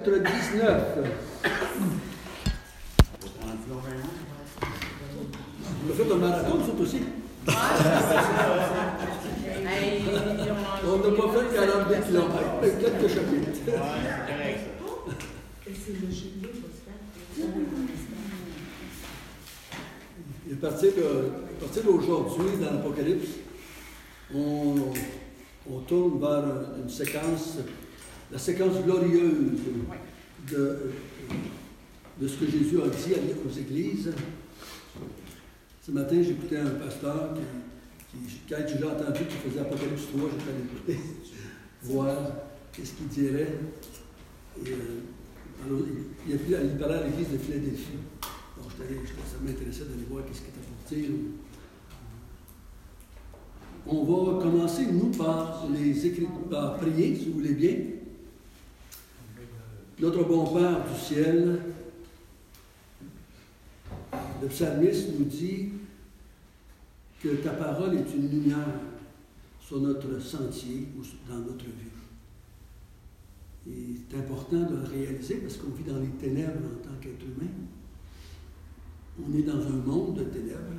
Chapitre 19. On a fait un marathon, nous autres aussi. On n'a pas fait 42 km, mais quelques chapitres. Et à partir d'aujourd'hui, dans l'Apocalypse, on tourne vers une séquence, la séquence glorieuse de ce que Jésus a dit aux églises. Ce matin, j'écoutais un pasteur qui quand j'ai entendu qu'il faisait Apocalypse 3, j'étais allé écouter, voir qu'est-ce qu'il dirait. Et, alors, il parlait à l'église de Philadelphie. Donc, ça m'intéressait d'aller voir qu'est-ce qu'il était pour dire. On va commencer, nous, par prier, si vous voulez bien. Notre bon Père du ciel, le psalmiste nous dit que ta parole est une lumière sur notre sentier ou dans notre vie. Et c'est important de le réaliser parce qu'on vit dans les ténèbres en tant qu'être humain. On est dans un monde de ténèbres.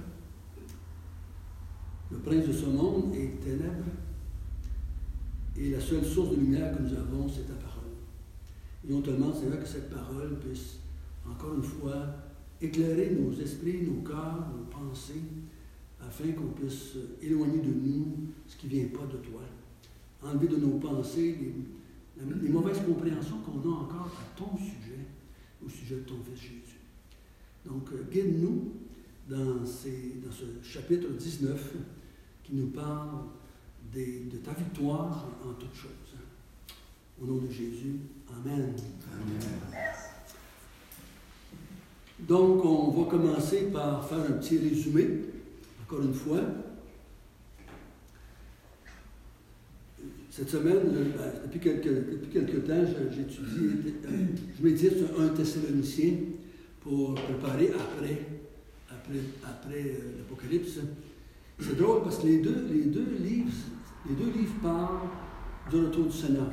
Le prince de ce monde est ténèbres. Et la seule source de lumière que nous avons, c'est ta parole. Et on te demande, Seigneur, que cette parole puisse, encore une fois, éclairer nos esprits, nos cœurs, nos pensées, afin qu'on puisse éloigner de nous ce qui ne vient pas de toi. Enlever de nos pensées les mauvaises compréhensions qu'on a encore à ton sujet, au sujet de ton Fils Jésus. Donc, guide-nous dans ce chapitre 19 qui nous parle de ta victoire en toutes choses. Au nom de Jésus, Amen. Amen. Donc, on va commencer par faire un petit résumé, encore une fois. Cette semaine, depuis quelques temps, j'étudie, je médite sur 1 Thessaloniciens pour préparer après l'Apocalypse. C'est drôle parce que les deux livres parlent du retour du Seigneur.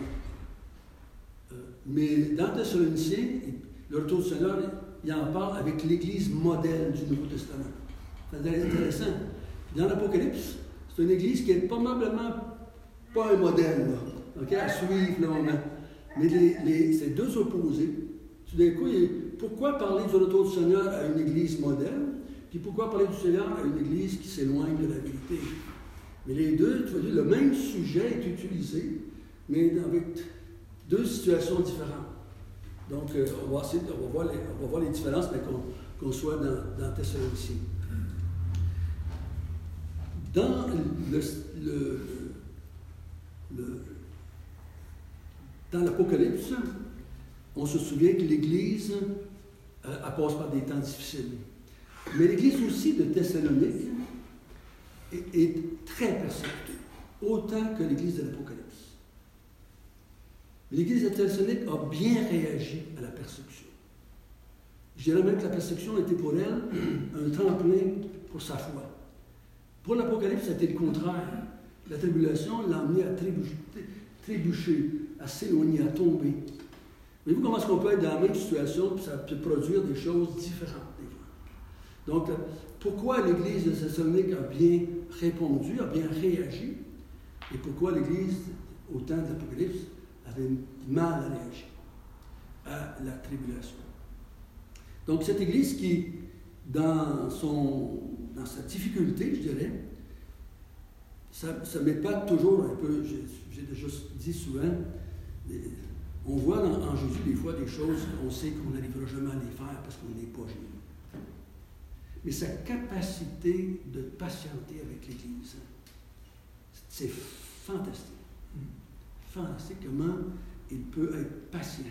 Mais dans Thessaloniciens, le retour du Seigneur, il en parle avec l'Église modèle du Nouveau Testament. C'est intéressant. Puis dans l'Apocalypse, c'est une Église qui est probablement pas un modèle là, à suivre. Là, mais c'est deux opposés. Tout d'un coup, pourquoi parler du retour du Seigneur à une Église modèle, puis pourquoi parler du Seigneur à une Église qui s'éloigne de la vérité? Mais les deux, tu vois, le même sujet est utilisé, mais avec deux situations différentes. Donc, on va voir les différences, mais qu'on soit dans Thessaloniciens. Dans dans l'Apocalypse, on se souvient que l'Église elle passe par des temps difficiles. Mais l'Église aussi de Thessalonique est très persécutée, autant que l'Église de l'Apocalypse. L'Église de Thessalonique a bien réagi à la persécution. Je dirais même que la persécution était pour elle un tremplin pour sa foi. Pour l'Apocalypse, c'était le contraire. La tribulation l'a amené à trébucher, à s'éloigner, à tomber. Voyez-vous comment est-ce qu'on peut être dans la même situation et ça peut produire des choses différentes des fois. Donc, pourquoi l'Église de Thessalonique a bien répondu, a bien réagi, et pourquoi l'Église, au temps de l'Apocalypse, avait mal réagi à la tribulation. Donc, cette Église qui, dans sa difficulté, je dirais, ça m'épate toujours un peu, j'ai déjà dit souvent, on voit en Jésus des fois des choses qu'on sait qu'on n'arrivera jamais à les faire parce qu'on n'est pas Jésus. Mais sa capacité de patienter avec l'Église, c'est fantastique. Fantastique comment il peut être patient.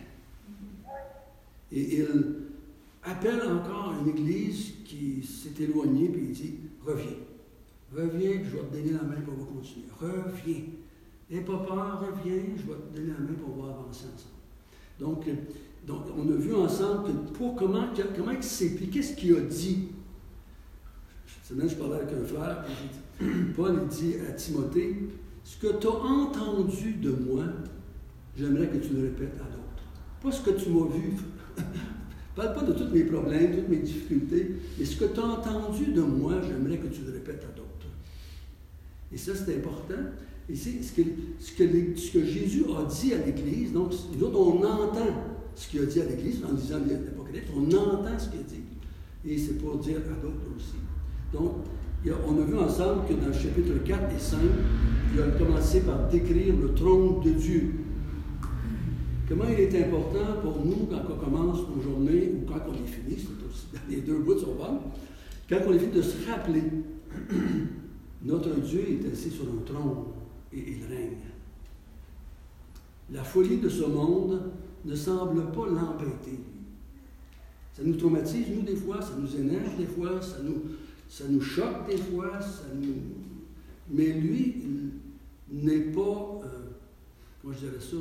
Et il appelle encore une Église qui s'est éloignée, puis il dit, reviens. Reviens, je vais te donner la main pour on va continuer. Reviens. N'aie pas peur, reviens, je vais te donner la main pour on va avancer ensemble. Donc on a vu ensemble que comment il s'est pris, qu'est-ce qu'il a dit. Cette semaine, je parlais avec un frère, puis Paul dit à Timothée, ce que tu as entendu de moi, j'aimerais que tu le répètes à d'autres. Pas ce que tu m'as vu. Parle pas de tous mes problèmes, toutes mes difficultés, mais ce que tu as entendu de moi, j'aimerais que tu le répètes à d'autres. Et ça, c'est important. Et c'est ce que Jésus a dit à l'Église. Donc, nous autres, on entend ce qu'il a dit à l'Église en lisant l'Apocalypse. On entend ce qu'il a dit. Et c'est pour dire à d'autres aussi. Donc, on a vu ensemble que dans le chapitre 4 et 5, il a commencé par décrire le trône de Dieu. Comment il est important pour nous, quand on commence nos journées, ou quand on les finit, c'est aussi, les deux bouts sont bonnes, quand on les finit de se rappeler, notre Dieu est assis sur un trône et il règne. La folie de ce monde ne semble pas l'embêter. Ça nous traumatise, nous, des fois, ça nous énerve, des fois, ça nous choque, des fois, mais lui, il n'est pas, comment je dirais ça,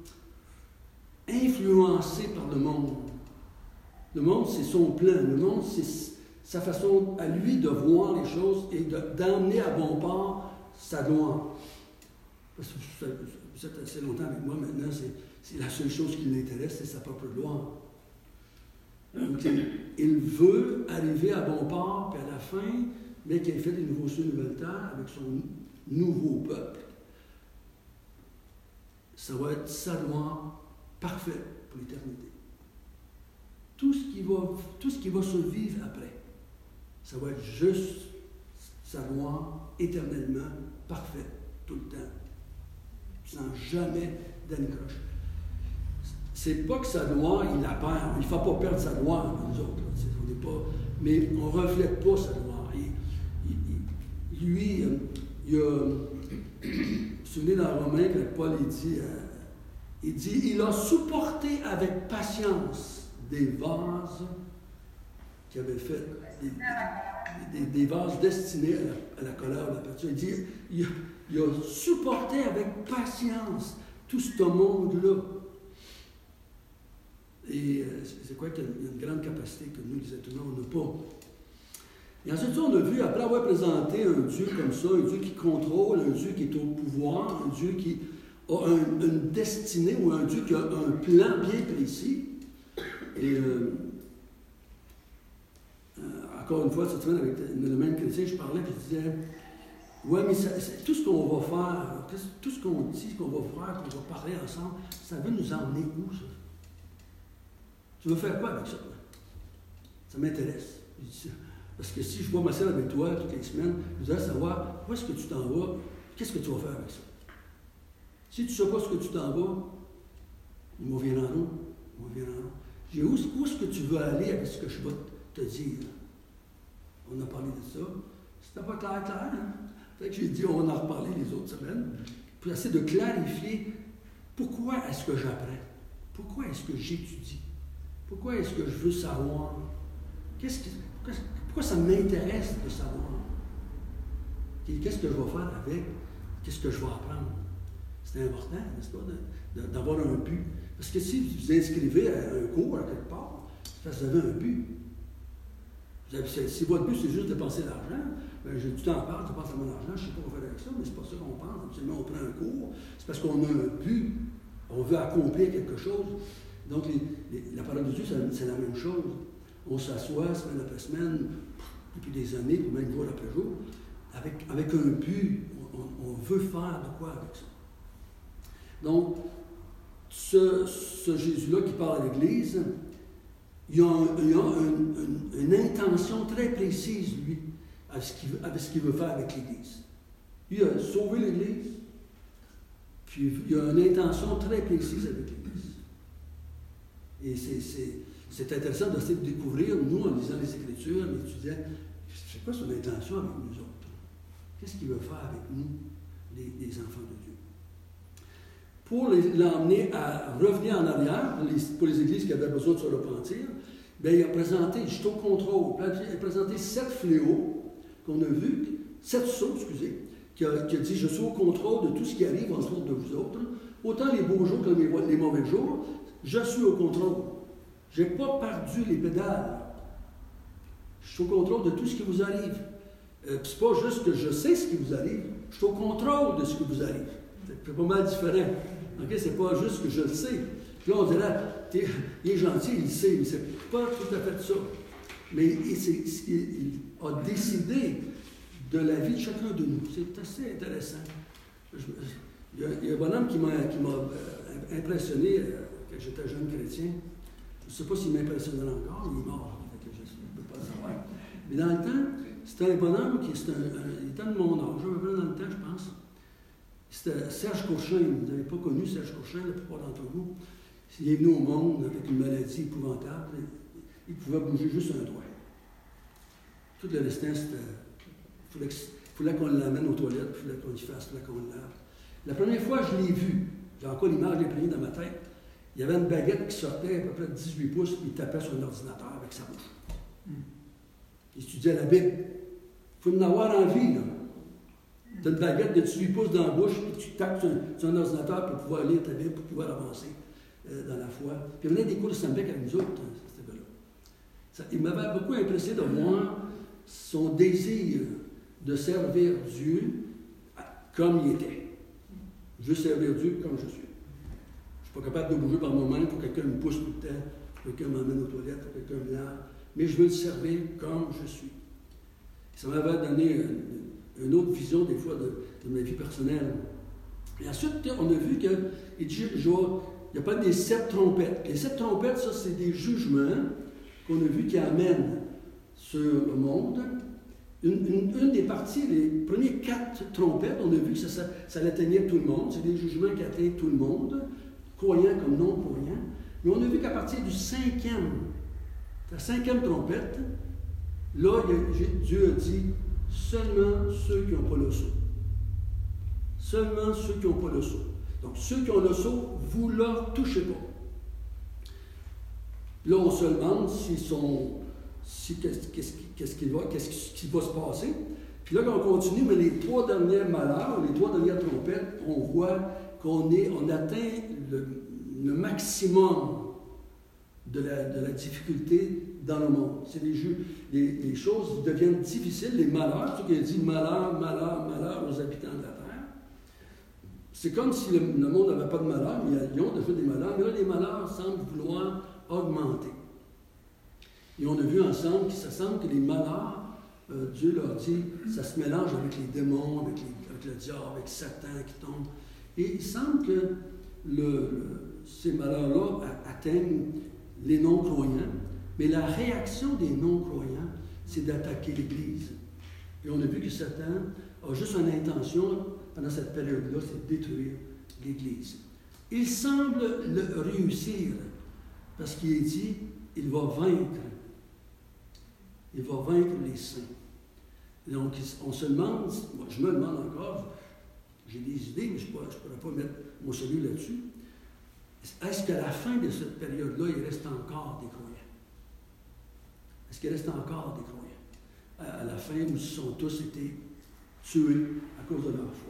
influencé par le monde. Le monde, c'est son plan. Le monde, c'est sa façon à lui de voir les choses et d'emmener à bon port sa gloire. Parce que vous êtes assez longtemps avec moi maintenant, c'est la seule chose qui l'intéresse, c'est sa propre gloire. Donc, il veut arriver à bon port, puis à la fin, mais qu'il ait fait des nouveaux cieux, nouvelles terres, avec son nouveau peuple. Ça va être sa gloire parfaite pour l'éternité. Tout ce qui va se vivre après, ça va être juste sa gloire éternellement parfaite, tout le temps, sans jamais d'anicroche. C'est pas que sa gloire, il la perd. Il ne faut pas perdre sa gloire, nous autres. On n'est pas, mais on ne reflète pas sa gloire. Lui, il a... Vous vous souvenez dans Romains, quand Paul il dit, il a supporté avec patience des vases qui avaient fait, des vases destinés à la colère de la pâture. Il dit, il a supporté avec patience tout ce monde-là. Et c'est quoi qu'il y a une grande capacité que nous, les êtres humains, on n'a pas. Et ensuite, on a vu, après avoir présenté un Dieu comme ça, un Dieu qui contrôle, un Dieu qui est au pouvoir, un Dieu qui a une destinée ou un Dieu qui a un plan bien précis. Et encore une fois, cette semaine, avec le même chrétien, je parlais et je disais, ouais, mais tout ce qu'on va faire, tout ce qu'on dit, qu'on va faire, qu'on va parler ensemble, ça veut nous emmener où, ça? Tu veux faire quoi avec ça? Ça m'intéresse. Je dis ça. Parce que si je vois ma sœur avec toi toutes les semaines, je voudrais savoir où est-ce que tu t'en vas, qu'est-ce que tu vas faire avec ça? Si tu ne sais pas ce que tu t'en vas, il m'en viendra non. J'ai où est-ce que tu veux aller avec ce que je vais te dire? On a parlé de ça. C'était pas clair, hein? Fait que j'ai dit, on en a reparlé les autres semaines, pour essayer de clarifier pourquoi est-ce que j'apprends? Pourquoi est-ce que j'étudie? Pourquoi est-ce que je veux savoir? Pourquoi ça m'intéresse de savoir? Qu'est-ce que je vais faire avec? Qu'est-ce que je vais apprendre? C'est important, n'est-ce pas, d'avoir un but. Parce que si vous vous inscrivez à un cours à quelque part, ça, vous avez un but. Si votre but, c'est juste de dépenser l'argent, bien, j'ai du temps à part, je dépense mon argent, je ne sais pas quoi faire avec ça, mais c'est pas ça qu'on pense. Absolument, on prend un cours, c'est parce qu'on a un but, on veut accomplir quelque chose. Donc, la parole de Dieu, c'est la même chose. On s'assoit semaine après semaine, depuis des années, ou même jour après jour, avec un but. On veut faire de quoi avec ça. Donc, ce Jésus-là qui parle à l'Église, il a une intention très précise, lui, avec ce qu'il veut faire avec l'Église. Il a sauvé l'Église, puis il a une intention très précise avec l'Église. Et c'est intéressant d'essayer de découvrir, nous, en lisant les Écritures, en étudiant, c'est quoi son intention avec nous autres? Qu'est-ce qu'il veut faire avec nous, les enfants de Dieu? Pour l'emmener à revenir en arrière, pour les églises qui avaient besoin de se repentir, bien, il a présenté, je suis au contrôle, il a présenté 7 fléaux qu'on a vus, 7 sauts, excusez, qui a dit, je suis au contrôle de tout ce qui arrive en dessous de vous autres, autant les beaux jours que les mauvais jours, je suis au contrôle. Je n'ai pas perdu les pédales. Je suis au contrôle de tout ce qui vous arrive. C'est pas juste que je sais ce qui vous arrive, je suis au contrôle de ce qui vous arrive. C'est pas mal différent. Okay? C'est pas juste que je le sais. Puis là, on dirait, il est gentil, il le sait, mais c'est pas tout à fait ça. Mais il a décidé de la vie de chacun de nous. C'est assez intéressant. Il y a un bonhomme qui m'a impressionné quand j'étais jeune chrétien. Je ne sais pas s'il m'impressionnera encore, il est mort, je ne peux pas le savoir. Mais dans le temps, c'était un bonhomme il était de mon âge, un peu dans le temps, je pense. C'était Serge Courchain. Vous n'avez pas connu Serge Courchain, la plupart d'entre vous. Il est venu au monde avec une maladie épouvantable. Il pouvait bouger juste un doigt. Tout le restant, il fallait qu'on l'amène aux toilettes, il fallait qu'on y fasse, il fallait qu'on le lave. La première fois que je l'ai vu, j'ai encore l'image imprégnée dans ma tête, il y avait une baguette qui sortait à peu près de 18 pouces, et il tapait sur un ordinateur avec sa bouche. Il étudiait la Bible. Il faut en avoir envie, là. Tu as une baguette de 18 pouces dans la bouche, et tu tapes sur un ordinateur pour pouvoir lire ta Bible, pour pouvoir avancer dans la foi. Puis il venait des cours de Sambec avec nous autres, cet gars-là. Il m'avait beaucoup impressionné de voir son désir de servir Dieu comme il était. Je veux servir Dieu comme je suis. Je ne suis pas capable de bouger par moi-même pour que quelqu'un me pousse tout le temps, pour que quelqu'un m'emmène aux toilettes, pour que quelqu'un me lave. Mais je veux le servir comme je suis. Ça m'avait donné une autre vision, des fois, de ma vie personnelle. Et ensuite, on a vu qu'il dit, il n'y a pas des 7 trompettes. Les 7 trompettes, ça, c'est des jugements qu'on a vu qui amènent sur le monde. Une des parties, les premiers 4 trompettes, on a vu que ça atteignait tout le monde. C'est des jugements qui atteignent tout le monde, croyants comme non-croyants. Mais on a vu qu'à partir du 5e, la 5e trompette, là, Dieu a dit seulement ceux qui n'ont pas le sceau. Seulement ceux qui n'ont pas le sceau. Donc, ceux qui ont le sceau, vous ne leur touchez pas. Là, on se demande qu'est-ce qui va se passer. Puis là, quand on continue, mais les 3 derniers malheurs, les 3 dernières trompettes, on voit qu'on atteint le maximum de la difficulté dans le monde. C'est les choses deviennent difficiles, les malheurs, ce qui a dit malheur, malheur, malheur aux habitants de la terre. C'est comme si le monde n'avait pas de malheur, mais ils ont déjà des malheurs, mais là, les malheurs semblent vouloir augmenter. Et on a vu ensemble que ça semble que les malheurs, Dieu leur dit, ça se mélange avec les démons, avec le diable, avec Satan qui tombe. Et il semble que ces malheurs-là atteignent les non-croyants, mais la réaction des non-croyants, c'est d'attaquer l'Église. Et on a vu que Satan a juste une intention, pendant cette période-là, c'est de détruire l'Église. Il semble le réussir, parce qu'il est dit, il va vaincre. Il va vaincre les saints. Donc, on se demande, moi, je me demande encore, j'ai des idées, mais je ne pourrais pas mettre mon celui là-dessus. Est-ce qu'à la fin de cette période-là, il reste encore des croyants? Est-ce qu'il reste encore des croyants? À la fin, où ils sont tous été tués à cause de leur foi.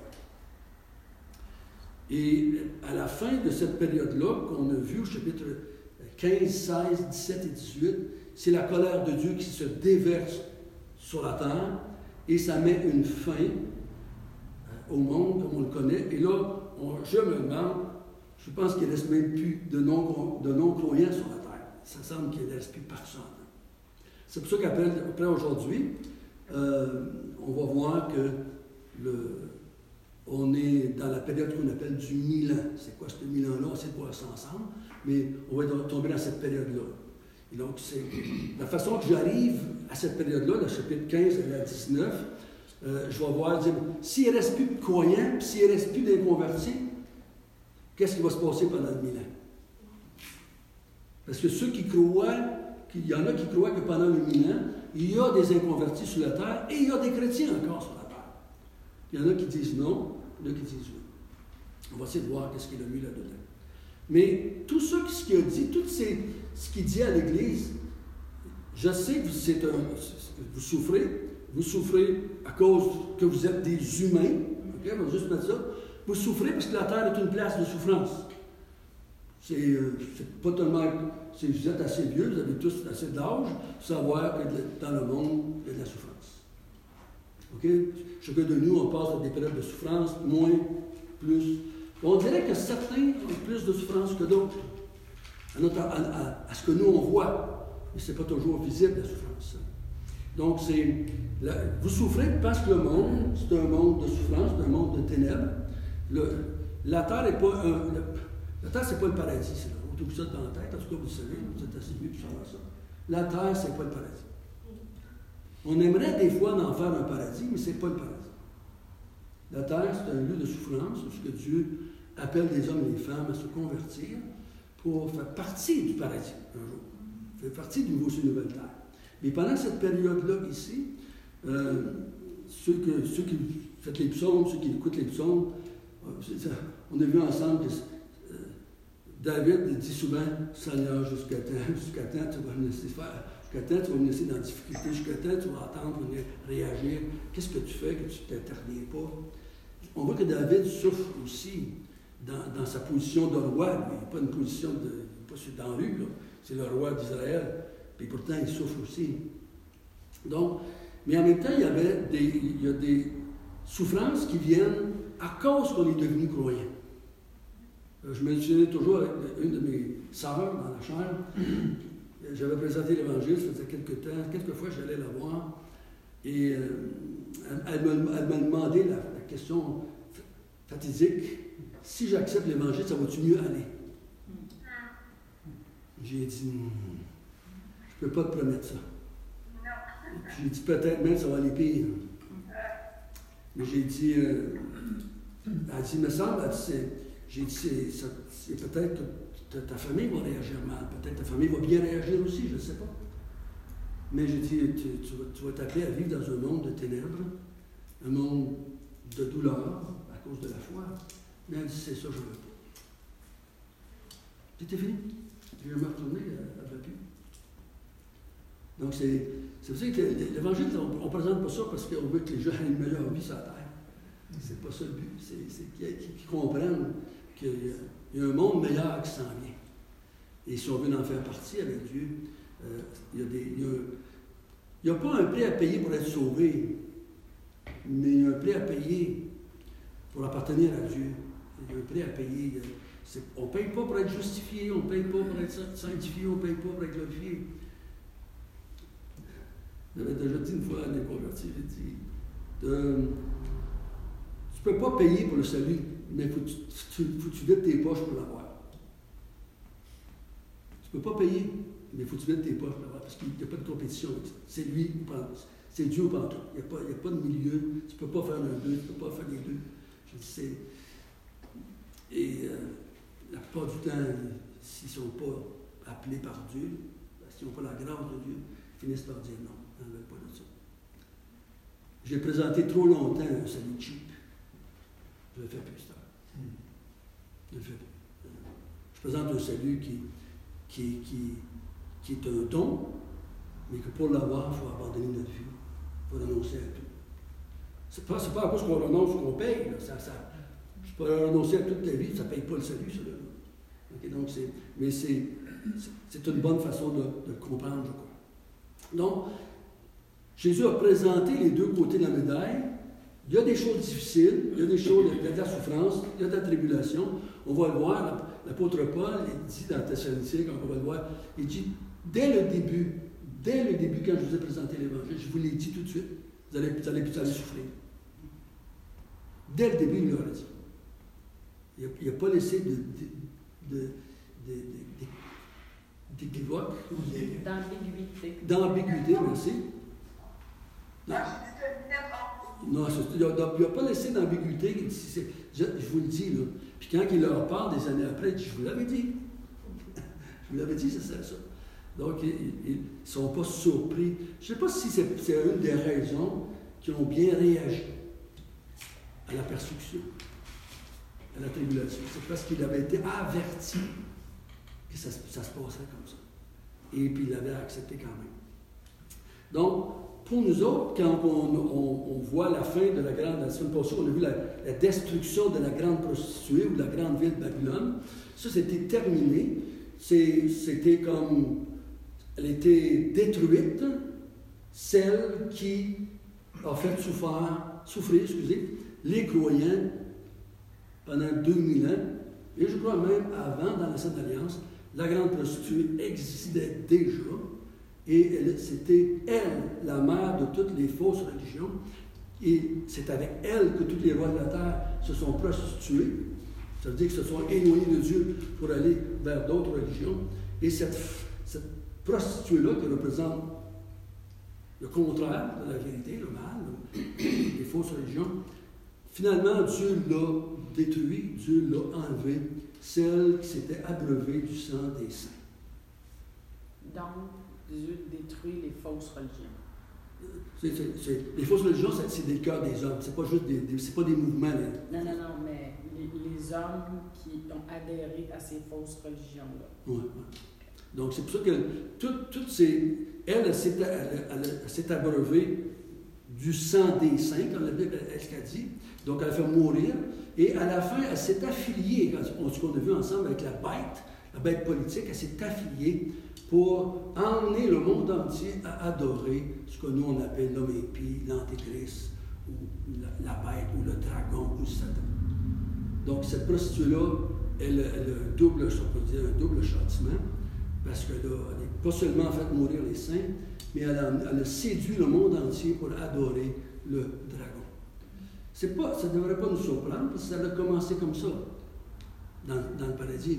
Et à la fin de cette période-là, qu'on a vu au chapitre 15, 16, 17 et 18, c'est la colère de Dieu qui se déverse sur la terre et ça met une fin au monde comme on le connaît. Et là, je me demande, je pense qu'il ne reste même plus de non-croyants sur la terre. Ça semble qu'il ne reste plus personne. C'est pour ça qu'après aujourd'hui, on va voir que on est dans la période qu'on appelle du 1000 ans. C'est quoi ce 1000 ans-là? On essaie de voir ça ensemble, mais on va tomber dans cette période-là. Et donc, c'est la façon que j'arrive à cette période-là, le chapitre 15 à 19, je vais voir, dire, s'il ne reste plus de croyants, s'il ne reste plus d'inconvertis, qu'est-ce qui va se passer pendant le 1000 ans? Parce que ceux qui croient, il y en a qui croient que pendant le 1000 ans, il y a des inconvertis sur la terre et il y a des chrétiens encore sur la terre. Il y en a qui disent non, il y en a qui disent oui. On va essayer de voir qu'est-ce qu'il a mis là-dedans. Mais tout ce qu'il a dit, ce qu'il dit à l'Église, je sais que vous souffrez à cause que vous êtes des humains, ok, on va juste mettre ça, vous souffrez parce que la terre est une place de souffrance. C'est pas tellement, vous êtes assez vieux, vous avez tous assez d'âge pour savoir que dans le monde, il y a de la souffrance. Ok? Chacun de nous, on passe par des périodes de souffrance, moins, plus. On dirait que certains ont plus de souffrance que d'autres. à ce que nous on voit. Mais ce n'est pas toujours visible, la souffrance. Donc, vous souffrez parce que le monde, c'est un monde de souffrance, c'est un monde de ténèbres. La terre n'est pas la terre, c'est pas le paradis, c'est là. On trouve ça dans la tête, en tout cas, vous le savez, vous êtes assez mieux pour savoir ça. La terre, c'est pas le paradis. On aimerait des fois en faire un paradis, mais c'est pas le paradis. La terre, c'est un lieu de souffrance, où Dieu appelle des hommes et des femmes à se convertir pour faire partie du paradis un jour. Faire partie du nouveau ciel, nouvelle terre. Mais pendant cette période-là, ici, ceux qui font les psaumes, ceux qui écoutent les psaumes, on a vu ensemble que David dit souvent, Seigneur, jusqu'à temps tu vas me laisser faire, jusqu'à temps tu vas me laisser dans la difficulté, jusqu'à temps tu vas attendre, réagir, qu'est-ce que tu fais que tu ne t'interviens pas? On voit que David souffre aussi dans sa position de roi, il n'est pas une position pas dans lui, c'est le roi d'Israël, puis pourtant il souffre aussi. Donc, mais en même temps, il y a des souffrances qui viennent à cause qu'on est devenu croyant. Je me souviens toujours avec une de mes sœurs dans la chaire. J'avais présenté l'Évangile, ça faisait quelques temps. Quelquefois, j'allais la voir. Et elle m'a demandé la question fatidique. Si j'accepte l'Évangile, ça va-tu mieux aller? J'ai dit, je ne peux pas te promettre ça. J'ai dit, peut-être même ça va aller pire. Mais j'ai dit, elle dit, il me semble, j'ai dit, c'est peut-être que ta famille va réagir mal, peut-être ta famille va bien réagir aussi, je ne sais pas. Mais j'ai dit, tu vas t'appeler à vivre dans un monde de ténèbres, un monde de douleur à cause de la foi. Mais elle dit, c'est ça, je ne veux pas. C'était fini. Je vais me retourner, elle ne veut plus. Donc, c'est pour ça que l'Évangile, on ne présente pas ça parce qu'on veut que les gens aient une meilleure vie sur la terre. C'est pas ça le but. C'est qu'ils comprennent qu'il y a un monde meilleur qui s'en vient. Et si on veut en faire partie avec Dieu, il n'y a pas un prix à payer pour être sauvé, mais il y a un prix à payer pour appartenir à Dieu. Il y a un prix à payer. On ne paye pas pour être justifié, on ne paye pas pour être sanctifié, on ne paye pas pour être glorifié. J'avais déjà dit une fois à mes convertis, j'ai dit, tu ne peux pas payer pour le salut, mais il faut que tu vides tes poches pour l'avoir. Tu ne peux pas payer, mais il faut que tu vides tes poches pour l'avoir, parce qu'il n'y a pas de compétition. C'est lui ou pas, c'est Dieu ou pas toi. Il n'y a pas de milieu, tu ne peux pas faire un deux, tu ne peux pas faire les deux. Je dis, la plupart du temps, s'ils ne sont pas appelés par Dieu, s'ils n'ont pas la grâce de Dieu, ils finissent par dire non. Ils n'en veulent pas de ça. J'ai présenté trop longtemps un salut cheap. Je le fais plus tard. Je le fais plus. Je présente un salut qui est un don, mais que pour l'avoir, il faut abandonner notre vie. Il faut renoncer à tout. C'est pas à cause qu'on renonce qu'on paye. Je peux renoncer à toute la vie, ça ne paye pas le salut, ça. Okay, donc c'est une bonne façon de le comprendre, je crois. Donc, Jésus a présenté les deux côtés de la médaille. Il y a des choses difficiles, il y a des choses, il y a de la souffrance, il y a de la tribulation. On va le voir, l'apôtre Paul, il dit dans Thessaloniciens, quand on va le voir, il dit, dès le début, quand je vous ai présenté l'Évangile, je vous l'ai dit tout de suite, vous allez souffrir. Dès le début, il l'a dit. Il n'a pas laissé d'équivoque. D'ambiguïté, merci. Non, il n'a pas laissé d'ambiguïté. Je vous le dis, là. Puis quand il leur parle des années après, il dit, je vous l'avais dit. Je vous l'avais dit, c'est ça. Donc, ils ne sont pas surpris. Je ne sais pas si c'est une des raisons qui ont bien réagi à la persécution, à la tribulation. C'est parce qu'il avait été averti que ça se passerait comme ça. Et puis il l'avait accepté quand même. Donc, pour nous autres, quand on voit la fin de la grande... La semaine passée, on a vu la destruction de la grande prostituée ou de la grande ville de Babylone. Ça, c'était terminé. C'était comme... Elle était détruite, celle qui a fait souffrir, les croyants pendant 2000 ans. Et je crois même avant, dans la Sainte Alliance, la grande prostituée existait déjà, et c'était elle, la mère de toutes les fausses religions, et c'est avec elle que tous les rois de la terre se sont prostitués. Ça veut dire qu'ils se sont éloignés de Dieu pour aller vers d'autres religions. Et cette prostituée-là, qui représente le contraire de la vérité, le mal, les fausses religions, finalement, Dieu l'a détruit, Dieu l'a enlevé, celle qui s'était abreuvée du sang des saints. Donc, Dieu détruit les fausses religions. Les fausses religions, c'est des cœurs des hommes, c'est pas juste c'est pas des mouvements. Non, mais les hommes qui ont adhéré à ces fausses religions-là. Oui. Donc, c'est pour ça que toutes ces... Elle s'est abreuvée du sang des saints, comme la Bible, ce qu'elle dit. Donc, elle a fait mourir. Et à la fin, elle s'est affiliée, ce qu'on a vu ensemble avec la bête politique, elle s'est affiliée pour emmener le monde entier à adorer ce que nous on appelle l'homme impie, l'antéchrist, ou la bête, ou le dragon, ou Satan. Donc, cette prostituée-là, elle a un double châtiment, parce qu'elle n'a pas seulement fait mourir les saints, mais elle a séduit le monde entier pour adorer le dragon. Ça ne devrait pas nous surprendre, parce que ça a commencé comme ça, dans le paradis.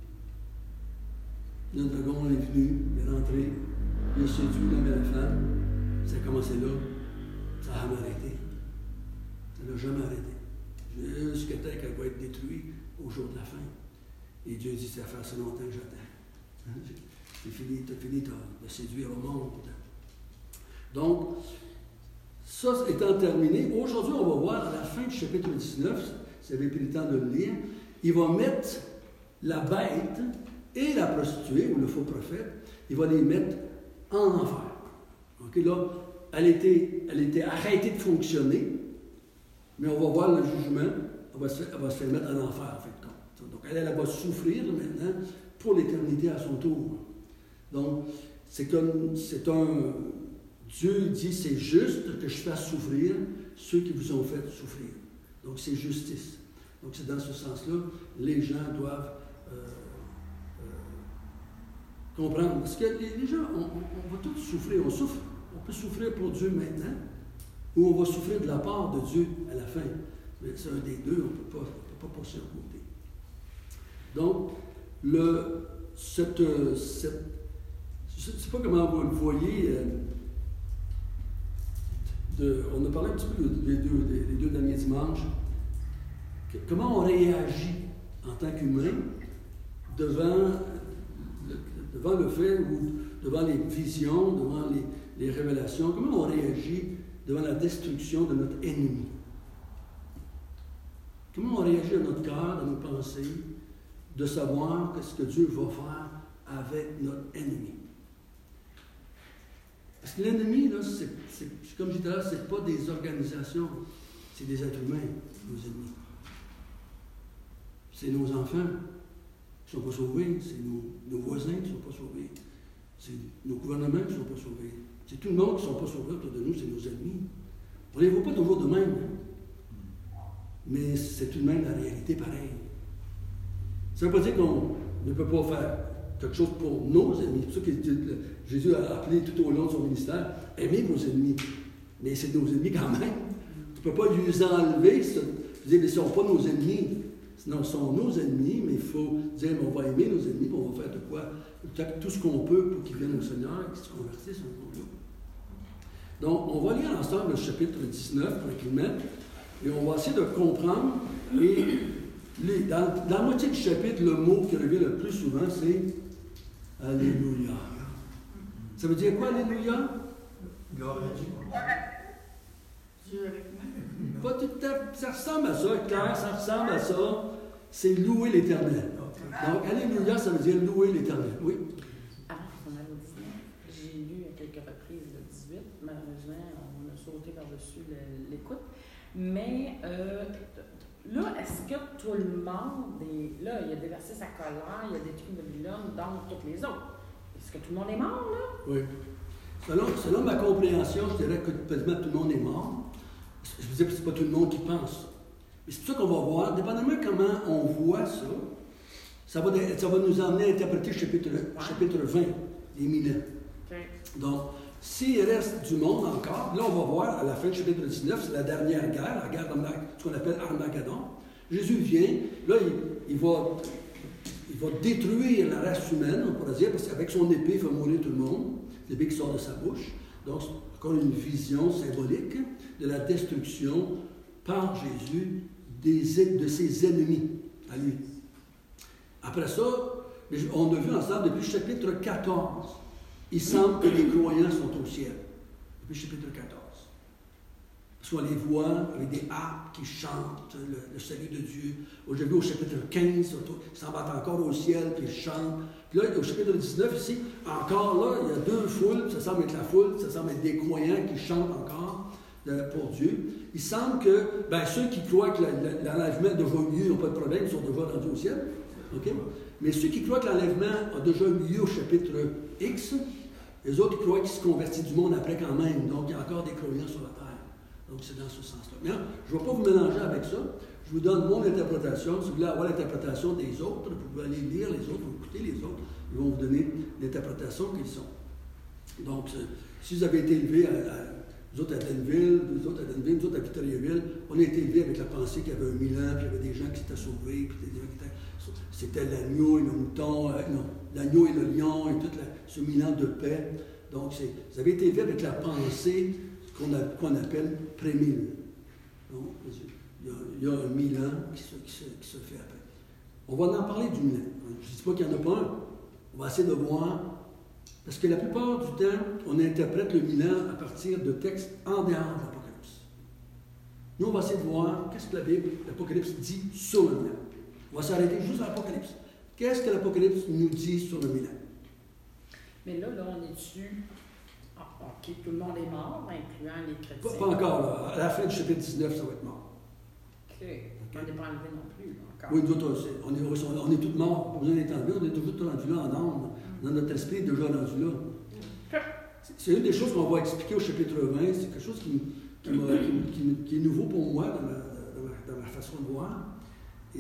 Le dragon est venu, il est rentré, il a séduit l'homme et la femme. Ça a commencé là, ça n'a jamais arrêté. Ça n'a jamais arrêté. Jusqu'à temps qu'elle va être détruite au jour de la fin. Et Dieu dit, ça fait assez longtemps que j'attends. Hein? Tu as fini de séduire le monde. Donc, ça étant terminé, aujourd'hui, on va voir à la fin du chapitre 19, si vous avez pris le temps de le lire, il va mettre la bête et la prostituée, ou le faux prophète, il va les mettre en enfer. Okay, là, elle était arrêtée de fonctionner, mais on va voir le jugement, elle va se faire mettre en enfer, en fait. Donc, elle va souffrir maintenant pour l'éternité à son tour. Donc, c'est un... Dieu dit, c'est juste que je fasse souffrir ceux qui vous ont fait souffrir. Donc, c'est justice. Donc, c'est dans ce sens-là, les gens doivent comprendre. Parce que les gens, on va tous souffrir. On souffre. On peut souffrir pour Dieu maintenant, ou on va souffrir de la part de Dieu à la fin. Mais c'est un des deux, on ne peut pas passer à côté. Donc, je ne sais pas comment vous le voyez. On a parlé un petit peu des deux derniers dimanches. Comment on réagit en tant qu'humain devant le fait, ou devant les visions, devant les révélations. Comment on réagit devant la destruction de notre ennemi? Comment on réagit à notre cœur, à nos pensées, de savoir ce que Dieu va faire avec notre ennemi? Parce que l'ennemi, là, c'est comme je disais tout à l'heure, ce n'est pas des organisations, c'est des êtres humains, nos ennemis. C'est nos enfants qui ne sont pas sauvés, c'est nos voisins qui ne sont pas sauvés, c'est nos gouvernements qui ne sont pas sauvés. C'est tout le monde qui ne sont pas sauvés autour de nous, c'est nos ennemis. On ne les voit pas toujours de même, hein? Mais c'est tout de même la réalité pareille. Ça ne veut pas dire qu'on ne peut pas faire quelque chose pour nos ennemis. C'est pour ça que Jésus a appelé tout au long de son ministère, aimez vos ennemis. Mais c'est nos ennemis quand même. Tu ne peux pas lui enlever ça. Je veux dire, ils ne sont pas nos ennemis. Sinon, ils sont nos ennemis, mais il faut dire, on va aimer nos ennemis, on va faire de quoi? Tout ce qu'on peut pour qu'ils viennent au Seigneur et qu'ils se convertissent en nous. Donc, on va lire ensemble le chapitre 19, tranquillement, et on va essayer de comprendre. Et dans la moitié du chapitre, le mot qui revient le plus souvent, c'est Alléluia. Ça veut dire quoi, Alléluia? Gloire à Dieu. Dieu avec nous. Pas tout à fait. Ça ressemble à ça, clair, ça ressemble à ça. C'est louer l'Éternel. Donc, Alléluia, ça veut dire louer l'Éternel. Oui. Avant qu'on aille au 19, j'ai lu à quelques reprises le 18. Malheureusement, on a sauté par-dessus l'écoute. Mais là, est-ce que tout le monde est. Là, il a déversé sa colère, il a détruit Babylone, donc tous les autres. Est-ce que tout le monde est mort, là? Oui. Selon ma compréhension, je dirais que quasiment tout le monde est mort. Je veux dire que ce n'est pas tout le monde qui pense. Mais c'est pour ça qu'on va voir, dépendamment comment on voit ça, Ça va nous emmener à interpréter chapitre 20, les 1000 ans. Okay. Donc, s'il reste du monde encore, là, on va voir à la fin du chapitre 19, c'est la dernière guerre, la guerre ce qu'on appelle Armageddon. Jésus vient, là, il va détruire la race humaine, on pourrait dire, parce qu'avec son épée, il fait mourir tout le monde, l'épée qui sort de sa bouche. Donc, c'est encore une vision symbolique de la destruction par Jésus de ses ennemis à lui. Après ça, on a vu ensemble depuis le chapitre 14, il semble que les croyants sont au ciel. Depuis le chapitre 14. Parce qu'on les voit avec des harpes qui chantent le salut de Dieu. Aujourd'hui, au chapitre 15, ils s'en battent encore au ciel, puis ils chantent. Puis là, au chapitre 19, ici, encore là, il y a deux foules, ça semble être la foule, ça semble être des croyants qui chantent encore pour Dieu. Il semble que ceux qui croient que l'enlèvement a déjà eu lieu, ils n'ont pas de problème, ils sont déjà rendus au ciel. Okay? Mais ceux qui croient que l'enlèvement a déjà eu lieu au chapitre X, les autres croient qu'ils se convertissent du monde après quand même. Donc, il y a encore des croyants sur la terre. Donc, c'est dans ce sens-là. Mais je ne vais pas vous mélanger avec ça. Je vous donne mon interprétation. Si vous voulez avoir l'interprétation des autres, vous pouvez aller lire les autres, vous écouter les autres. Ils vont vous donner l'interprétation qu'ils sont. Donc, si vous avez été élevés nous autres à Denville, nous autres à Victoriaville, on a été élevés avec la pensée qu'il y avait 1000 ans, puis il y avait des gens qui s'étaient sauvés, puis des gens qui étaient... C'était l'agneau et le mouton, l'agneau et le lion, et tout ce 1000 ans de paix. Donc, vous avez été élevés avec la pensée qu'on appelle pré-mille. Donc, il y a 1000 ans qui se fait après. On va en parler du 1000 ans. Je ne dis pas qu'il n'y en a pas un. On va essayer de voir. Parce que la plupart du temps, on interprète le 1000 ans à partir de textes en dehors de l'Apocalypse. Nous, on va essayer de voir qu'est-ce que la Bible, l'Apocalypse dit sur le 1000 ans. On va s'arrêter juste à l'Apocalypse. Qu'est-ce que l'Apocalypse nous dit sur le 1000 ans? Mais là, on est dessus. OK, tout le monde est mort, incluant les chrétiens. Pas encore, là. À la fin du chapitre 19, ça va être mort. OK. On n'est pas enlevé non plus, là, encore. Oui, nous autres, on est tous morts. Pas besoin d'être enlevés, on est toujours rendus là en âme. Dans notre esprit, déjà rendu là. C'est une des choses qu'on va expliquer au chapitre 20. C'est quelque chose qui est nouveau pour moi dans ma façon de voir. Et,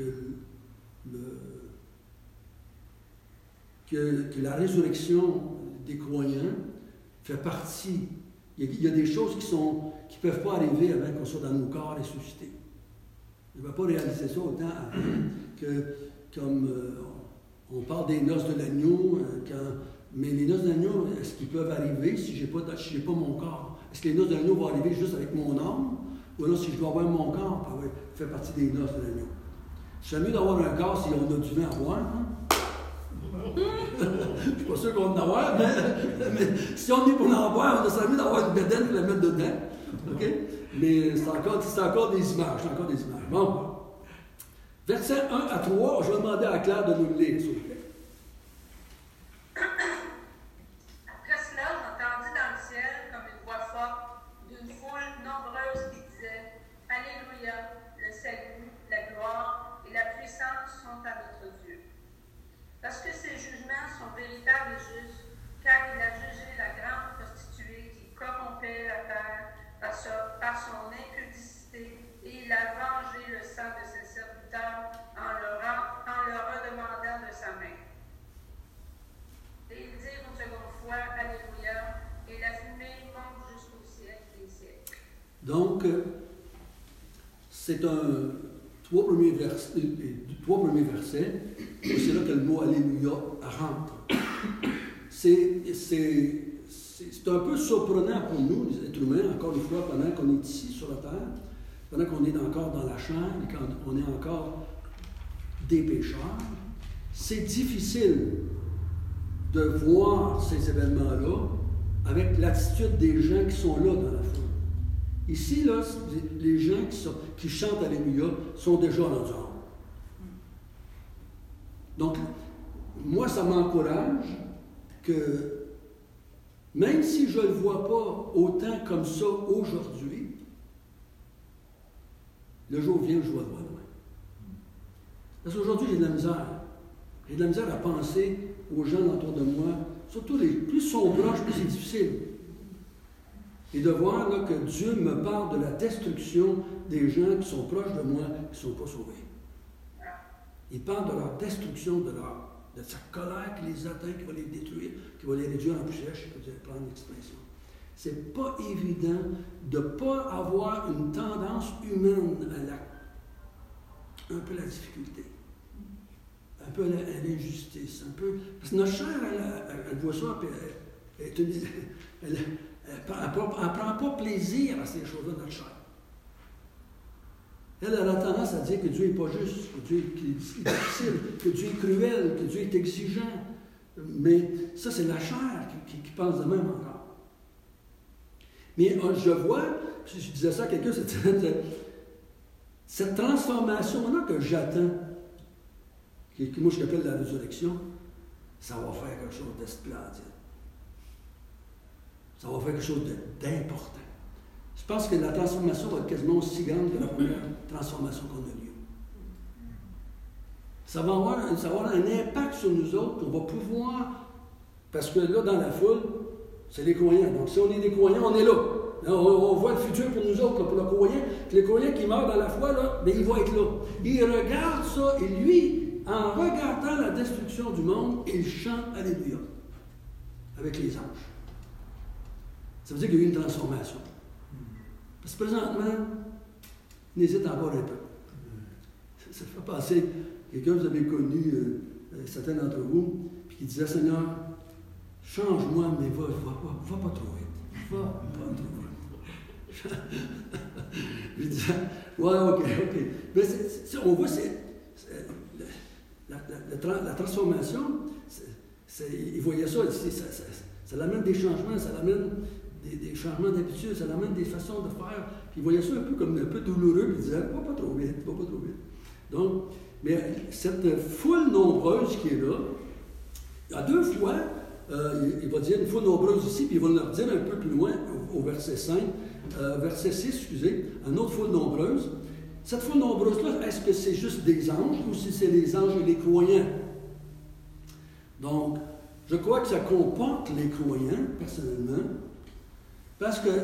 que la résurrection des croyants fait partie. Il y a des choses qui ne peuvent pas arriver avant qu'on soit dans nos corps ressuscités. Je ne vais pas réaliser ça autant que comme on parle des noces de l'agneau, mais les noces de l'agneau, est-ce qu'ils peuvent arriver si je n'ai pas mon corps? Est-ce que les noces de l'agneau vont arriver juste avec mon âme? Ou alors si je dois avoir mon corps, ça fait partie des noces de l'agneau. C'est mieux d'avoir un corps si on a du vent à boire. Hein? Je ne suis pas sûr qu'on va en avoir, mais si on est pour en boire, on a mieux d'avoir une bédaine pour la mettre dedans. Okay? Mais c'est encore des images. Bon. Versets 1 à 3, je vais demander à Claire de nous le lire, s'il vous plaît. Après cela, j'entendis dans le ciel comme une voix forte d'une foule nombreuse qui disait « Alléluia, le salut, la gloire et la puissance sont à notre Dieu. Parce que ses jugements sont véritables et justes, car il a jugé la grande prostituée qui corrompait la terre par son impudicité, et il a vengé le sang de ses serviteurs en leur redemandant de sa main. Et ils dirent une seconde fois « Alléluia », et la fumée monte jusqu'au siècle des siècles. Donc, c'est trois premiers versets, et c'est là que le mot Alléluia rentre. C'est un peu surprenant pour nous, les êtres humains, encore une fois, pendant qu'on est ici sur la terre, pendant qu'on est encore dans la chair, et quand on est encore des pécheurs. C'est difficile de voir ces événements-là avec l'attitude des gens qui sont là dans la foule. Ici, là, les gens qui chantent Alléluia sont déjà rendus en haut. Donc, moi, ça m'encourage que, même si je ne le vois pas autant comme ça aujourd'hui, le jour vient où je vais le voir loin. Parce qu'aujourd'hui, j'ai de la misère. J'ai de la misère à penser aux gens autour de moi, surtout plus ils sont proches, plus c'est difficile. Et de voir là, que Dieu me parle de la destruction des gens qui sont proches de moi, qui ne sont pas sauvés. Il parle de leur destruction, de sa colère qui les atteint, qui va les détruire, qui va les réduire en poussière, je sais pas si vous allez prendre l'expression. C'est pas évident de ne pas avoir une tendance humaine à un peu la difficulté, un peu à l'injustice, un peu... Parce que notre chair, elle voit ça, puis elle ne prend pas plaisir à ces choses-là, notre chair. Elle a tendance à dire que Dieu n'est pas juste, que Dieu est difficile, que Dieu est cruel, que Dieu est exigeant. Mais ça, c'est la chair qui pense de même encore. Mais je vois, je disais ça à quelqu'un, cette transformation-là que j'attends, que moi je l'appelle la résurrection, ça va faire quelque chose de splendide. Ça va faire quelque chose d'important. Je pense que la transformation va être quasiment aussi grande que la première transformation qu'on a eue. Ça va avoir un impact sur nous autres qu'on va pouvoir, parce que là, dans la foule, c'est les croyants. Donc, si on est des croyants, on est là. On voit le futur pour nous autres, là, pour le croyant. Les croyants qui meurent dans la foi, là, mais ils vont être là. Il regarde ça, et lui, en regardant la destruction du monde, il chante Alléluia avec les anges. Ça veut dire qu'il y a eu une transformation. Parce que présentement, il hésite encore un peu. Ça fait passer, quelqu'un que vous avez connu, certains d'entre vous, puis qui disait, Seigneur, change-moi, mais va pas trop vite. Va pas trop vite. Je disais, ouais, ok. Mais on voit, la transformation, il voyait ça, ça l'amène des changements, ça l'amène des changements d'habitude, ça l'amène des façons de faire. Puis il voyait ça un peu comme un peu douloureux, puis il disait, va pas trop vite. Donc, mais cette foule nombreuse qui est là, à deux fois, il va dire une foule nombreuse ici, puis il va le dire un peu plus loin, au verset 5, verset 6, excusez, une autre foule nombreuse. Cette foule nombreuse-là, est-ce que c'est juste des anges ou si c'est les anges et les croyants? Donc, je crois que ça comporte les croyants, personnellement, parce que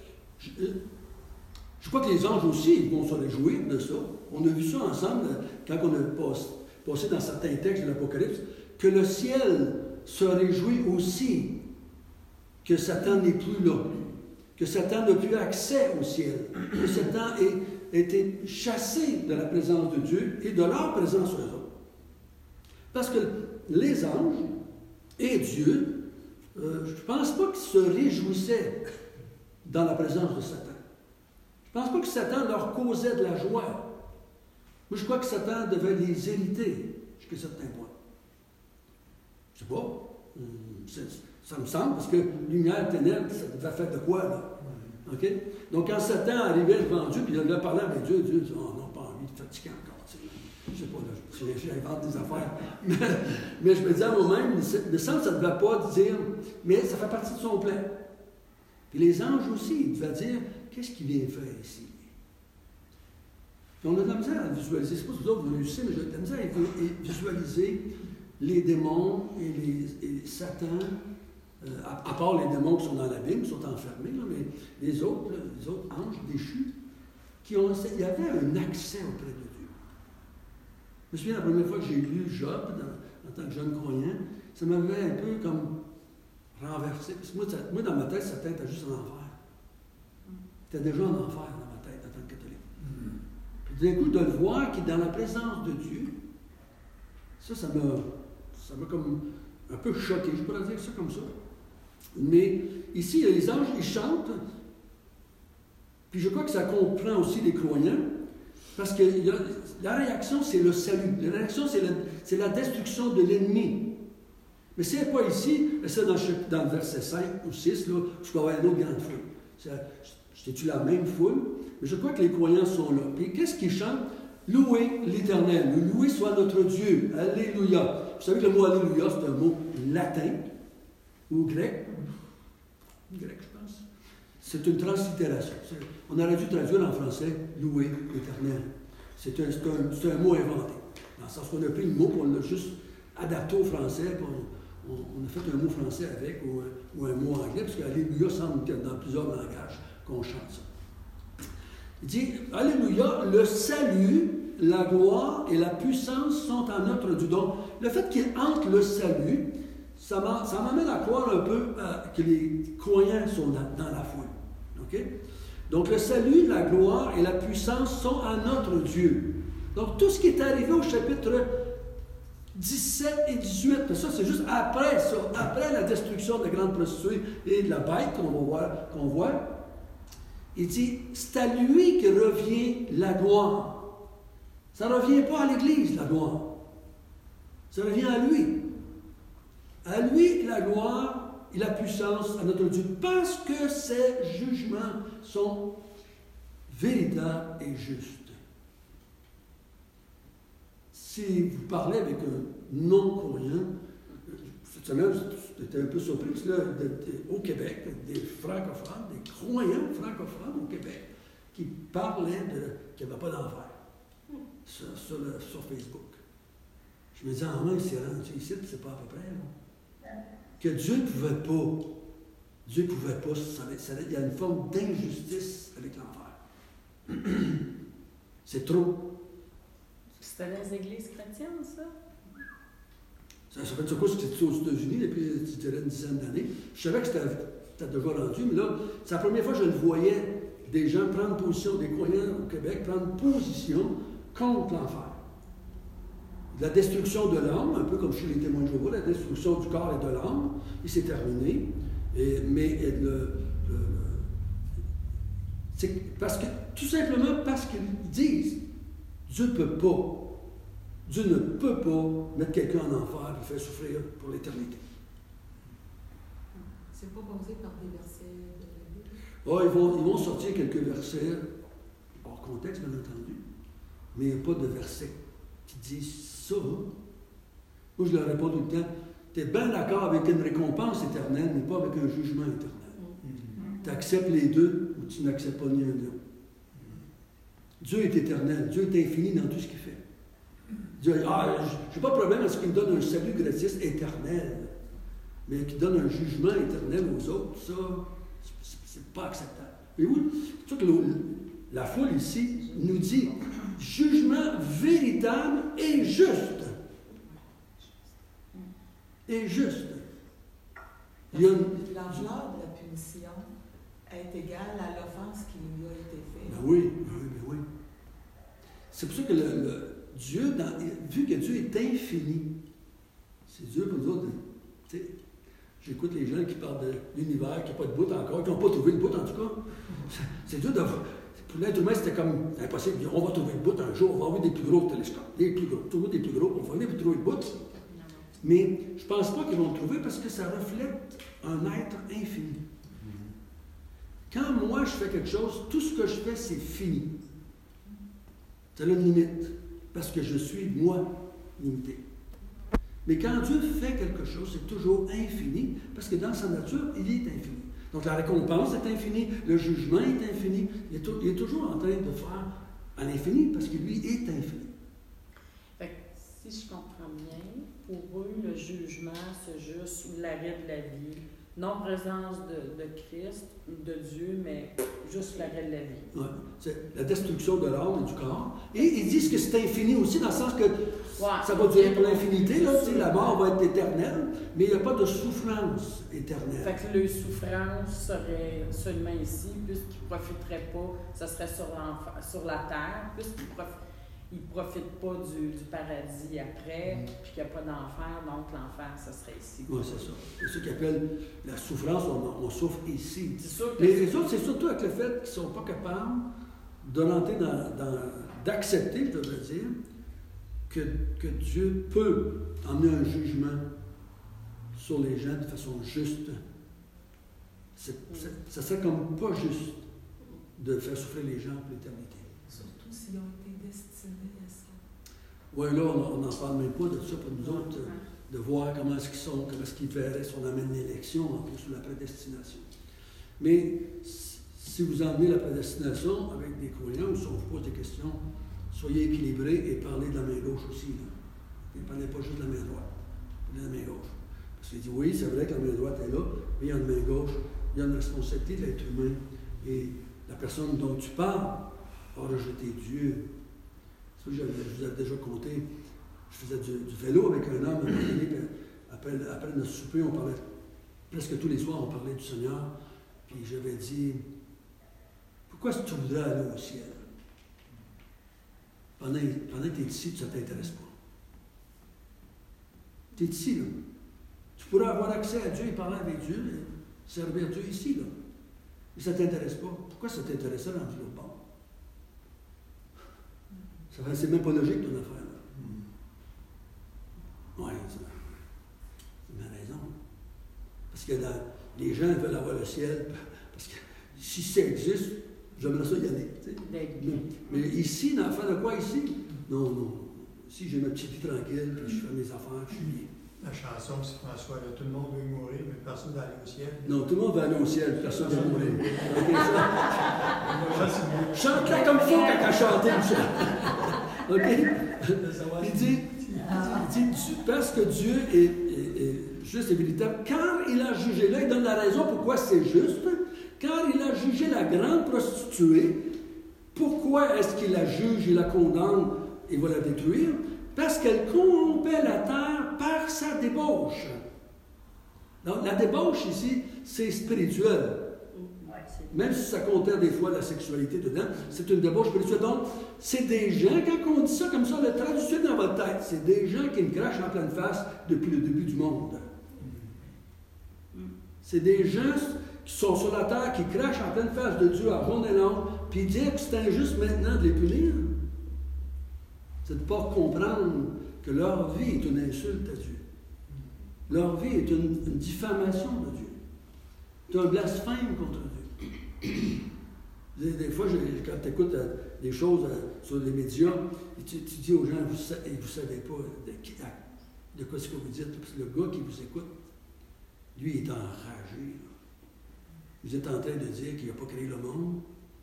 je crois que les anges aussi vont se réjouir de ça. On a vu ça ensemble quand on a passé dans certains textes de l'Apocalypse, que le ciel se réjouit aussi que Satan n'est plus là, que Satan n'a plus accès au ciel, que Satan ait été chassé de la présence de Dieu et de leur présence eux autres. Parce que les anges et Dieu, je ne pense pas qu'ils se réjouissaient dans la présence de Satan. Je ne pense pas que Satan leur causait de la joie. Moi, je crois que Satan devait les hériter jusqu'à certains points. Je ne sais pas. Ça me semble, parce que lumière, ténèbres, ça devait faire de quoi, là? OK? Donc, quand Satan arrivait devant Dieu, puis il allait parler avec Dieu dit, oh non, pas envie de fatiguer encore. Je ne sais pas, j'invente des affaires. Mais je me disais à moi-même, le sens, ça ne devait pas dire, mais ça fait partie de son plan. Puis les anges aussi, ils devaient dire, qu'est-ce qu'il vient faire ici? Puis on a de la misère à visualiser. C'est pas que vous autres vous réussissez, mais j'ai de la misère à visualiser les démons et Satan, à part les démons qui sont dans l'abîme, qui sont enfermés, là, mais les autres anges déchus, il y avait un accès auprès de Dieu. Je me souviens la première fois que j'ai lu Job, en tant que jeune croyant, ça m'avait un peu comme renversé. Parce que moi, dans ma tête, Satan était juste en enfer. Il était déjà en enfer dans ma tête, en tant que catholique. Puis d'un coup, de le voir qui est dans la présence de Dieu, ça m'a comme un peu choqué, je pourrais dire ça comme ça. Mais ici, les anges, ils chantent, puis je crois que ça comprend aussi les croyants, parce que la réaction, c'est le salut. La réaction, c'est la destruction de l'ennemi. Mais ce n'est pas ici, c'est dans le verset 5 ou 6, là, où il va y avoir une autre grande foule. C'est-tu la même foule? Mais je crois que les croyants sont là. Puis qu'est-ce qu'ils chantent? Louez l'Éternel. Loué soit notre Dieu. Alléluia. Vous savez que le mot Alléluia, c'est un mot latin ou grec. Grec, je pense. C'est une translittération. On aurait dû traduire en français Louer l'Éternel. C'est un mot inventé. Dans le sens qu'on a pris le mot, puis on l'a juste adapté au français, puis on a fait un mot français avec, ou un mot anglais, parce qu'Alléluia semble que dans plusieurs langages qu'on chante ça. Il dit, Alléluia, le salut, la gloire et la puissance sont à notre Dieu. Donc, le fait qu'il entre le salut, ça m'amène à croire un peu que les croyants sont dans la foule. OK? Donc, le salut, la gloire et la puissance sont à notre Dieu. Donc, tout ce qui est arrivé au chapitre 17 et 18, ça, c'est juste après ça, après la destruction de la grande prostituée et de la bête qu'on voit. Il dit, c'est à lui que revient la gloire. Ça ne revient pas à l'Église, la gloire. Ça revient à lui. À lui, la gloire et la puissance à notre Dieu, parce que ses jugements sont véritables et justes. Si vous parlez avec un non-croyant, cette semaine, j'étais un peu surpris, parce que là, au Québec, des francophones, des croyants francophones au Québec, qui parlaient qu'il n'y avait pas d'enfer sur Facebook. Je me disais, c'est rendu ici, c'est pas à peu près, là. Que Dieu ne pouvait pas. Dieu ne pouvait pas. Il y a une forme d'injustice avec l'enfer. C'est trop. C'était dans les églises chrétiennes, ça? Ça fait quoi, c'était aux États-Unis depuis, je dirais, une dizaine d'années. Je savais que c'était déjà rendu, mais là, c'est la première fois que je le voyais, des gens prendre position, des croyants au Québec, prendre position contre l'enfer. La destruction de l'âme, un peu comme chez les témoins de Jéhovah, la destruction du corps et de l'âme, il s'est terminé. C'est tout simplement parce qu'ils disent Dieu ne peut pas. Dieu ne peut pas mettre quelqu'un en enfer et faire souffrir pour l'éternité. C'est pas posé par des versets de la Bible? Ils vont sortir quelques versets, hors contexte bien entendu, mais il n'y a pas de versets qui disent ça. Moi, je leur réponds tout le temps, tu es bien d'accord avec une récompense éternelle, mais pas avec un jugement éternel. Tu acceptes les deux ou tu n'acceptes pas ni un ni l'autre. Dieu est éternel, Dieu est infini dans tout ce qu'il fait. Dieu, je n'ai pas de problème à ce qu'il me donne un salut gratis éternel, mais qu'il donne un jugement éternel aux autres, ça, c'est pas acceptable. Et oui, la foule ici nous dit jugement véritable et juste. Et juste. L'ampleur de la punition est égale à l'offense qui lui a été faite. Ben oui. C'est pour ça que Dieu, vu que Dieu est infini, c'est Dieu pour nous autres. J'écoute les gens qui parlent de l'univers, qui n'ont pas de bout encore, qui n'ont pas trouvé le bout en tout cas. C'est dur d'avoir. Pour l'être humain, c'était comme impossible. On va trouver le bout un jour, on va avoir des plus gros télescopes, des plus gros, toujours des plus gros, on va aller trouver le bout. Mais je ne pense pas qu'ils vont le trouver parce que ça reflète un être infini. Quand moi je fais quelque chose, tout ce que je fais, c'est fini. Ça a une limite, parce que je suis, moi, limité. Mais quand Dieu fait quelque chose, c'est toujours infini, parce que dans sa nature, il est infini. Donc la récompense est infinie, le jugement est infini. Il est toujours en train de faire à l'infini, parce que lui est infini. Fait que, si je comprends bien, pour eux, le jugement, c'est juste l'arrêt de la vie. Non-présence de Christ, de Dieu, mais juste l'arrêt de la vie. Ouais. C'est la destruction de l'âme et du corps. Et ils disent que c'est infini aussi, dans le sens que ça va durer pour l'infinité. La mort va être éternelle, mais il n'y a pas de souffrance éternelle. Fait que le souffrance serait seulement ici, puisqu'il ne profiterait pas, ça serait sur la terre, puisqu'il ne profite pas du paradis après, puis qu'il n'y a pas d'enfer, donc l'enfer, ça serait ici. Oui, c'est ça. C'est ce qu'ils appellent la souffrance, on souffre ici. Sûr que mais les autres, c'est surtout avec le fait qu'ils ne sont pas capables de rentrer d'accepter, je devrais dire, que Dieu peut emmener un jugement sur les gens de façon juste. Ça serait comme pas juste de faire souffrir les gens pour l'éternité. Surtout s'ils ont été destinés à ça. Oui, là, on n'en parle même pas de ça pour nous autres, de voir comment est-ce qu'ils sont, comment est-ce qu'ils verraient si on amène l'élection, en plus, sur la prédestination. Mais si vous emmenez la prédestination avec des croyants, ou si on vous pose des questions, soyez équilibrés et parlez de la main gauche aussi. Là. Ne parlez pas juste de la main droite, parlez de la main gauche. Parce qu'il dit, oui, c'est vrai que la main droite est là, mais il y a une main gauche, il y a une responsabilité de l'être humain. Et la personne dont tu parles pas rejeter Dieu. Ça, je vous avais déjà conté. Je faisais du vélo avec un homme, un moment donné, puis après notre souper, on parlait, presque tous les soirs, on parlait du Seigneur. Puis j'avais dit, pourquoi est-ce que tu voudrais aller au ciel? Pendant que tu es ici, ça ne t'intéresse pas. Tu es ici, là. Tu pourrais avoir accès à Dieu et parler avec Dieu, et servir Dieu ici, là. Mais ça ne t'intéresse pas. Pourquoi ça t'intéresserait dans l'autre bord? C'est même pas logique, ton affaire, là. Oui, c'est une raison. Parce que les gens veulent avoir le ciel, parce que si ça existe, j'aimerais ça y aller. Mais ici, dans l'affaire de quoi ici? Non. Ici, j'ai ma petite vie tranquille, puis je fais mes affaires, puis je suis bien. La chanson, c'est François, là, tout le monde veut mourir, mais personne ne va aller au ciel. Non, tout le monde va aller au ciel, personne ne va mourir. Okay, chante-la comme il faut quand elle chantait, Michel. OK? Il dit, parce que Dieu est juste et véritable, car il a jugé, là, il donne la raison pourquoi c'est juste, car il a jugé la grande prostituée. Pourquoi est-ce qu'il la juge, il la condamne et va la détruire? Parce qu'elle corrompait la terre par sa débauche. Donc, la débauche ici, c'est spirituel. Même si ça comptait des fois la sexualité dedans, c'est une débauche spirituelle. Donc, c'est des gens, quand on dit ça comme ça, le traduisez dans votre tête, c'est des gens qui me crachent en pleine face depuis le début du monde. C'est des gens qui sont sur la terre, qui crachent en pleine face de Dieu à ronde et longue, puis dire que c'est injuste maintenant de les punir. C'est de ne pas comprendre que leur vie est une insulte à Dieu. Leur vie est une diffamation de Dieu. C'est un blasphème contre Dieu. Des fois, quand tu écoutes des choses sur les médias, tu dis aux gens, vous ne savez pas de quoi c'est que vous dites. Parce que le gars qui vous écoute, lui, il est enragé. Vous êtes en train de dire qu'il n'a pas créé le monde.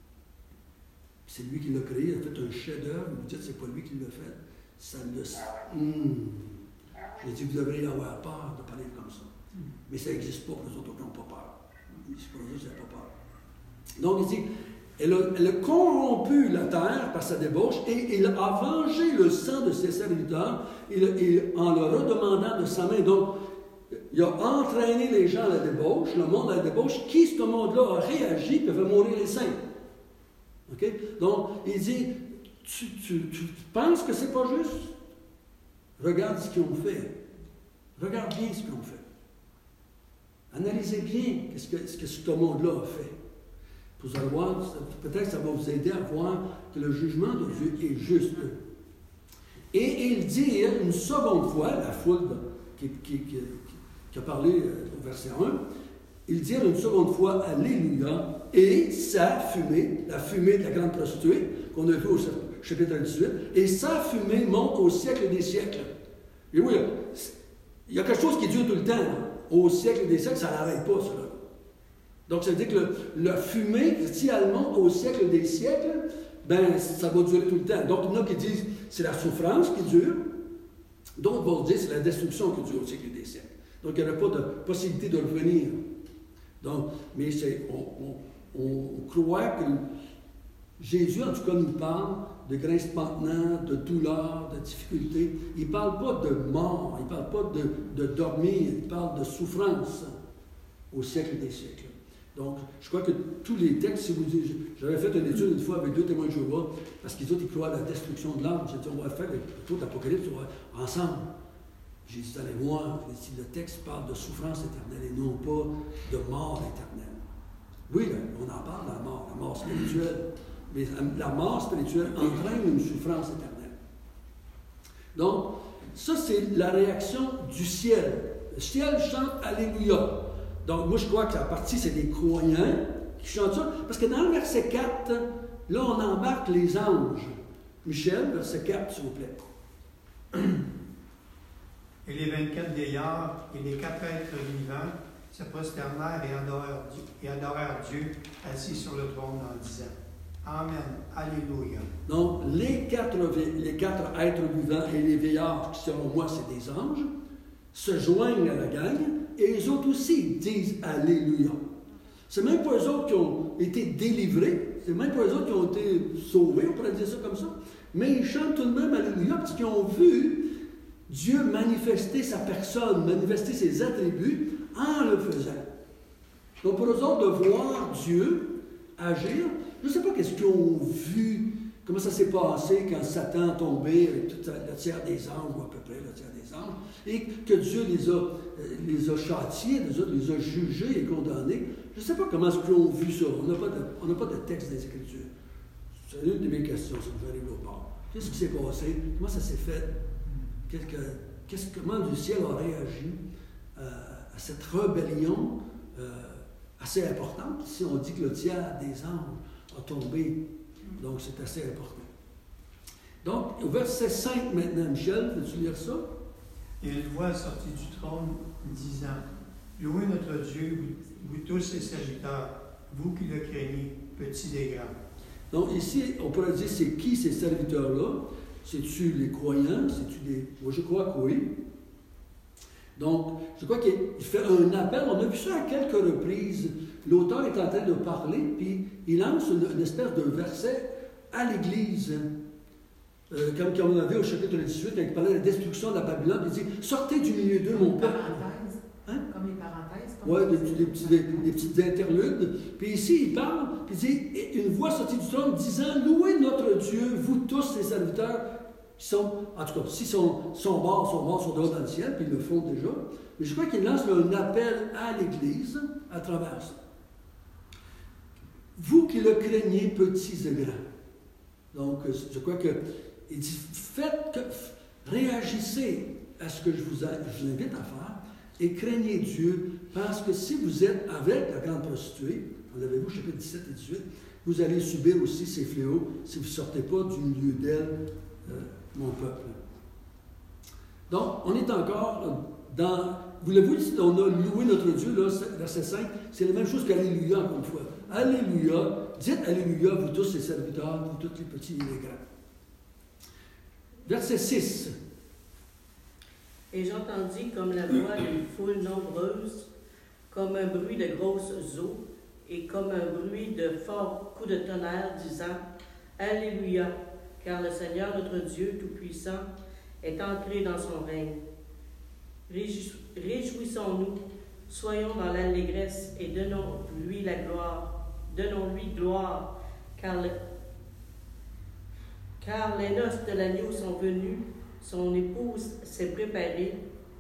C'est lui qui l'a créé, il a fait un chef-d'œuvre. Vous dites que c'est pas lui qui l'a fait. Ça le. J'ai dit, vous devriez avoir peur de parler comme ça. Mais ça n'existe pas pour les autres qui n'ont pas peur. C'est pour eux qui n'ont pas peur. Donc, il dit, elle a corrompu la terre par sa débauche et il a vengé le sang de ses serviteurs en leur redemandant de sa main. Donc, il a entraîné les gens à la débauche, le monde à la débauche. Qui, ce monde-là, a réagi et fait mourir les saints? Okay? Donc, il dit, tu penses que c'est pas juste? Regarde ce qu'ils ont fait. Regarde bien ce qu'ils ont fait. Analysez bien ce que ce monde-là a fait. Vous allez voir, peut-être que ça va vous aider à voir que le jugement de Dieu est juste. Et il dit une seconde fois, la foule qui a parlé au verset 1, il dit une seconde fois, Alléluia, et sa fumée, la fumée de la grande prostituée, qu'on a vu au chapitre 18, et sa fumée monte au siècle des siècles. Et oui, il y a quelque chose qui dure tout le temps. Là. Au siècle des siècles, ça n'arrête pas, cela. Donc, ça veut dire que la fumée, si elle monte au siècle des siècles, ben ça va durer tout le temps. Donc, il y en a qui disent c'est la souffrance qui dure. D'autres vont dire c'est la destruction qui dure au siècle des siècles. Donc, il n'y aurait pas de possibilité de revenir. Donc, mais on croit que Jésus, en tout cas, nous parle de grincement, de douleur, de difficulté. Il ne parle pas de mort, il ne parle pas de dormir, il parle de souffrance au siècle des siècles. Donc, je crois que tous les textes, si vous dites, j'avais fait une étude une fois avec 2 témoins de Jéhovah, parce qu'ils autres, ils croient à la destruction de l'âme. J'ai dit, on va faire le tour d'Apocalypse ensemble. J'ai dit, allez voir, si le texte parle de souffrance éternelle et non pas de mort éternelle. Oui, là, on en parle de la mort spirituelle, mais la mort spirituelle entraîne une souffrance éternelle. Donc, ça, c'est la réaction du ciel. Le ciel chante Alléluia. Donc, moi, je crois que la partie, c'est des croyants qui chantent ça. Parce que dans le verset 4, là, on embarque les anges. Michel, verset 4, s'il vous plaît. Et les 24 vieillards et les 4 êtres vivants se prosternèrent et adorèrent Dieu assis sur le trône en disant Amen, Alléluia. Donc, les quatre êtres vivants et les vieillards, qui selon moi, c'est des anges, se joignent à la gang et les autres aussi disent Alléluia. C'est même pas eux autres qui ont été délivrés, c'est même pas eux autres qui ont été sauvés, on pourrait dire ça comme ça, mais ils chantent tout de même Alléluia parce qu'ils ont vu Dieu manifester sa personne, manifester ses attributs en le faisant. Donc pour eux autres, de voir Dieu agir, je ne sais pas qu'est-ce qu'ils ont vu, comment ça s'est passé quand Satan est tombé avec tout le tiers des anges, ou à peu près le tiers des anges, et que Dieu les a châtiés, les a jugés et condamnés. Je ne sais pas comment est-ce qu'ils ont vu ça. On n'a pas de texte des Écritures. C'est une de mes questions, ça me fait arriver au bord. Qu'est-ce qui s'est passé? Comment ça s'est fait? Comment le ciel a réagi à cette rébellion assez importante? Si on dit que le tiers des anges a tombé, donc c'est assez important. Donc, au verset 5 maintenant, Michel, peux-tu lire ça? Et une voix sortit du trône, disant, « Louez notre Dieu, vous tous ses serviteurs, vous qui le craignez, petits et grands. » Donc ici, on pourrait dire, c'est qui ces serviteurs-là? C'est-tu les croyants? C'est-tu des... Moi, je crois que oui. Donc, je crois qu'il fait un appel. On a vu ça à quelques reprises. L'auteur est en train de parler, puis il lance une espèce de verset à l'Église. Comme on avait au chapitre 18, quand il parlait de la destruction de la Babylone, il dit « Sortez du milieu d'eux, mon peuple. » Hein? Comme les parenthèses. Oui, des petites interludes. Puis ici, il parle, puis il dit, une voix sortie du trône disant, louez notre Dieu, vous tous ses serviteurs, qui sont, en tout cas, si sont morts, sont dehors dans le ciel, puis ils le font déjà. Mais je crois qu'il lance un appel à l'Église à travers ça. Vous qui le craignez, petits et grands. Donc, je crois qu'il dit, réagissez à ce que je vous invite à faire, et craignez Dieu, parce que si vous êtes avec la grande prostituée, on l'avait vu au chapitre 17 et 18, vous allez subir aussi ces fléaux si vous ne sortez pas du milieu d'elle, mon peuple. Donc, on est encore dans... Vous l'avez vu ici, on a loué notre Dieu, là, verset 5, c'est la même chose qu'Alléluia, encore une fois. Alléluia, dites Alléluia, vous tous les serviteurs, vous tous les petits et les grands. Verset 6. Et j'entendis comme la voix d'une foule nombreuse, comme un bruit de grosses eaux, et comme un bruit de forts coups de tonnerre, disant « Alléluia, car le Seigneur notre Dieu Tout-Puissant est entré dans son règne. Réjouissons-nous, soyons dans l'allégresse et donnons-lui la gloire. Donnons-lui gloire, car les noces de l'agneau sont venues, son épouse s'est préparée.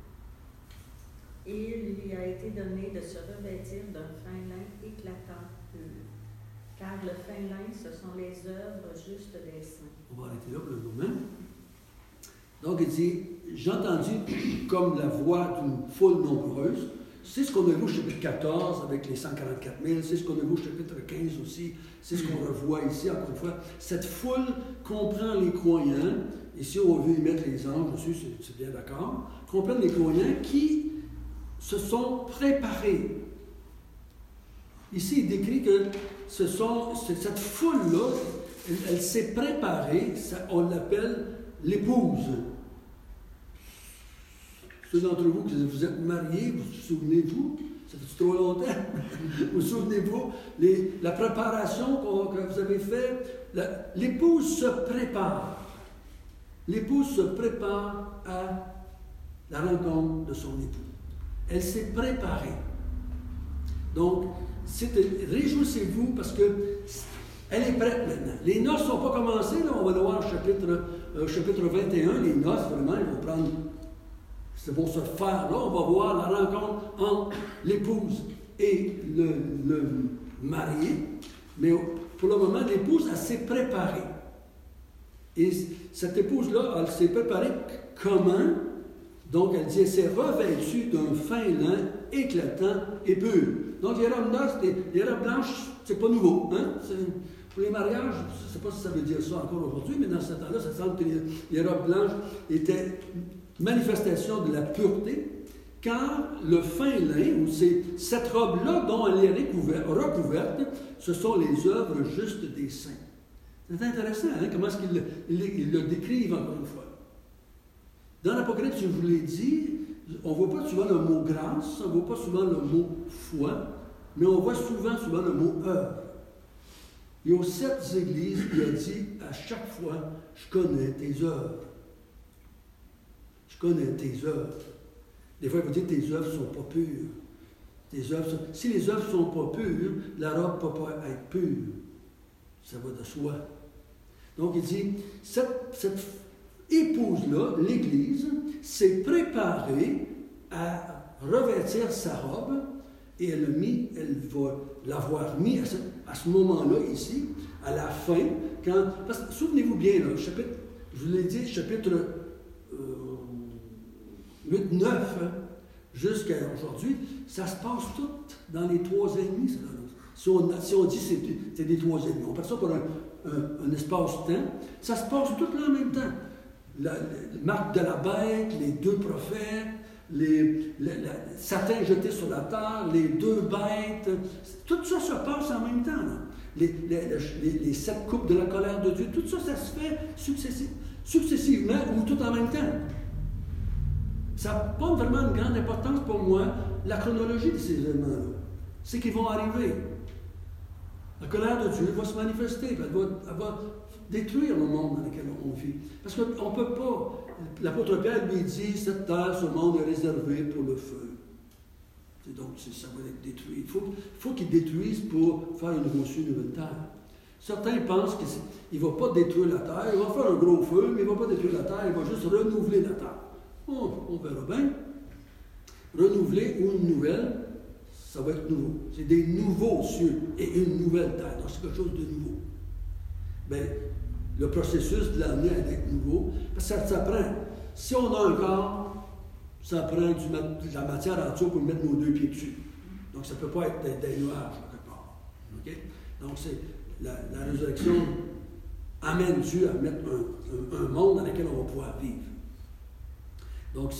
Et il lui a été donné de se revêtir d'un fin lin éclatant pur. Car le fin lin, ce sont les œuvres justes des saints. On va arrêter là pour le moment. Donc, il dit, j'ai entendu comme la voix d'une foule nombreuse. C'est ce qu'on a vu au chapitre 14 avec les 144 000, c'est ce qu'on a vu au chapitre 15 aussi, c'est ce qu'on revoit ici, encore une fois. Cette foule comprend les croyants. Ici, on veut y mettre les anges dessus, c'est bien d'accord. Comprennent les croyants qui se sont préparés. Ici, il décrit que cette foule-là, elle s'est préparée, on l'appelle l'épouse. Ceux d'entre vous qui vous êtes mariés, vous souvenez-vous, ça fait trop longtemps, vous souvenez-vous, la préparation que vous avez faite, l'épouse se prépare. L'épouse se prépare à la rencontre de son époux. Elle s'est préparée. Donc, réjouissez-vous parce qu'elle est prête maintenant. Les noces ne sont pas commencées, là, on va le voir au chapitre 21, les noces, vraiment, ils vont se faire là, on va voir la rencontre entre l'épouse et le marié. Mais pour le moment, l'épouse, elle s'est préparée. Et cette épouse-là, elle s'est préparée comment? Donc, elle dit, elle s'est revêtue d'un fin lin éclatant et pur. Donc, les robes noces, les robes blanches, c'est pas nouveau. Hein? Pour les mariages, je ne sais pas si ça veut dire ça encore aujourd'hui, mais dans ce temps-là, ça semble que les robes blanches étaient manifestation de la pureté, car le fin lin, ou cette robe-là dont elle est recouverte, ce sont les œuvres justes des saints. C'est intéressant, hein, comment est-ce qu'ils le décrivent encore une fois. Dans l'Apocalypse, je vous l'ai dit, on ne voit pas souvent le mot grâce, on ne voit pas souvent le mot foi, mais on voit souvent le mot œuvre. Et aux 7 églises, il a dit à chaque fois, je connais tes œuvres. Je connais tes œuvres. Des fois, il vous dit, tes œuvres ne sont pas pures. Si les œuvres ne sont pas pures, la robe ne peut pas être pure. Ça va de soi. Donc, il dit, cette épouse-là, l'Église, s'est préparée à revêtir sa robe et elle va l'avoir mis à ce moment-là, ici, à la fin, parce que souvenez-vous bien, là, je vous l'ai dit, chapitre 8, 9, jusqu'à aujourd'hui, ça se passe tout dans les 3 ennemis. Si on dit c'est des 3 ennemis, on passe ça pour un espace-temps, ça se passe tout là en même temps. Le marque de la bête, les 2 prophètes, Satan jeté sur la terre, les 2 bêtes, tout ça se passe en même temps. Là. Les 7 coupes de la colère de Dieu, tout ça, ça se fait successivement ou tout en même temps. Ça n'a pas vraiment une grande importance pour moi, la chronologie de ces événements-là. C'est qu'ils vont arriver. La colère de Dieu va se manifester, elle va détruire le monde dans lequel on vit. Parce qu'on ne peut pas. L'apôtre Pierre lui dit, cette terre, ce monde est réservé pour le feu. Donc, ça va être détruit. Il faut qu'il détruise pour faire une nouveau ciel, une nouvelle terre. Certains pensent qu'il ne va pas détruire la terre, il va faire un gros feu, mais il ne va pas détruire la terre, il va juste renouveler la terre. On verra bien. Renouveler ou une nouvelle, ça va être nouveau. C'est des nouveaux cieux et une nouvelle terre. Donc, c'est quelque chose de nouveau. Bien, le processus de l'amener à être nouveau, parce que ça prend. Si on a un corps, ça prend de la matière en dessous pour mettre nos 2 pieds dessus. Donc, ça ne peut pas être des nuages, quelque part. Okay? Donc, c'est la résurrection amène Dieu à mettre un monde dans lequel on va pouvoir vivre. Donc,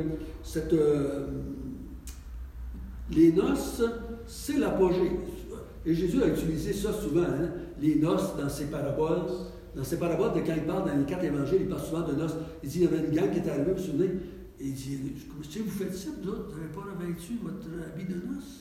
les noces, c'est l'apogée. Et Jésus a utilisé ça souvent, hein, les noces dans ses paraboles. Dans ses paraboles, quand il parle dans les 4 évangiles, il parle souvent de noces. Il dit, il y avait une gang qui est arrivée, vous vous souvenez, et il dit, si vous faites ça, vous n'avez pas revêtu votre habit de noces?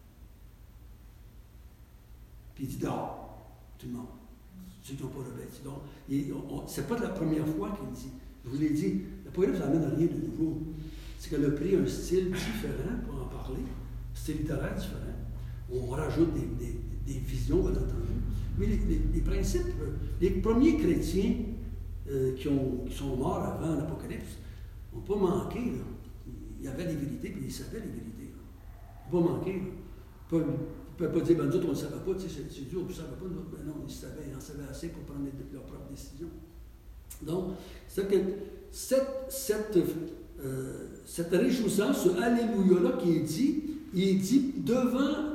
Puis il dit, dehors, tout le monde. Ceux qui n'ont pas revêtu. Donc, c'est pas la première fois qu'il dit. Je vous l'ai dit, l'Apocalypse n'amène rien de nouveau. C'est qu'elle a pris un style différent pour en parler, un style littéraire différent. On rajoute des visions, bien entendu. Mais les principes, les premiers chrétiens qui sont morts avant l'Apocalypse n'ont pas manqué. Là. Il y avait les vérités, puis ils savaient les vérités. Ils n'ont pas manqué. Ils ne peuvent pas dire, ben nous autres, on ne le savait pas, c'est dur, on ne savait pas, nous autres, ben non, ils en savaient assez pour prendre leurs propres décisions. Donc, c'est que cette réjouissance, ce Alléluia-là qui est dit, il est dit devant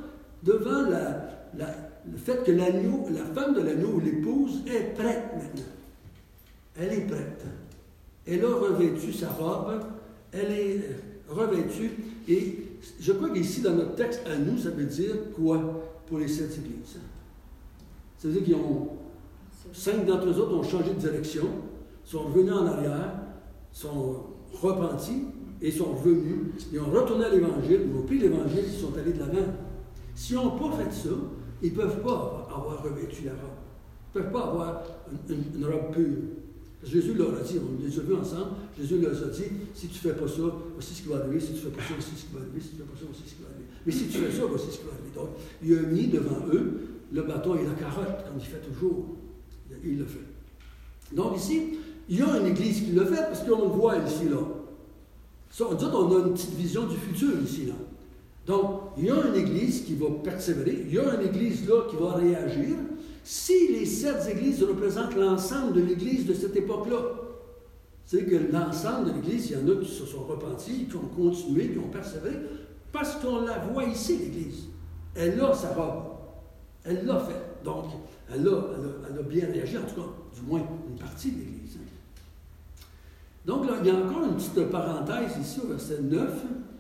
le fait que l'agneau, la femme de l'agneau, l'épouse, est prête maintenant. Elle est prête. Elle a revêtu sa robe, elle est revêtue, et je crois qu'ici, dans notre texte à nous, ça veut dire quoi pour les 7 églises? Ça veut dire qu'ils ont, 5 d'entre eux autres ont changé de direction, sont revenus en arrière, sont repentis et sont revenus. Ils ont retourné à l'Évangile, ils ont pris l'Évangile, ils sont allés de l'avant. S'ils n'ont pas fait ça, ils ne peuvent pas avoir revêtu la robe. Ils ne peuvent pas avoir une robe pure. Jésus leur a dit, on les a vus ensemble, Jésus leur a dit, si tu ne fais pas ça, voici ce qui va arriver, si tu ne fais pas ça, voici ce qui va arriver, si tu ne fais pas ça, voici ce qui va arriver. Mais si tu fais ça, voici ce qui va arriver. Donc, il a mis devant eux le bâton et la carotte, comme il fait toujours. Il le fait. Donc ici, il y a une église qui le fait, parce qu'on le voit ici, là. Ça, on a une petite vision du futur ici, là. Donc, il y a une église qui va persévérer, il y a une église là qui va réagir. Si les 7 églises représentent l'ensemble de l'église de cette époque-là, c'est que l'ensemble de l'église, il y en a qui se sont repentis, qui ont continué, qui ont persévéré, parce qu'on la voit ici, l'église. Elle a sa robe. Elle l'a fait. Donc, elle a bien réagi, en tout cas, du moins une partie de l'Église. Donc, là, il y a encore une petite parenthèse ici au verset 9,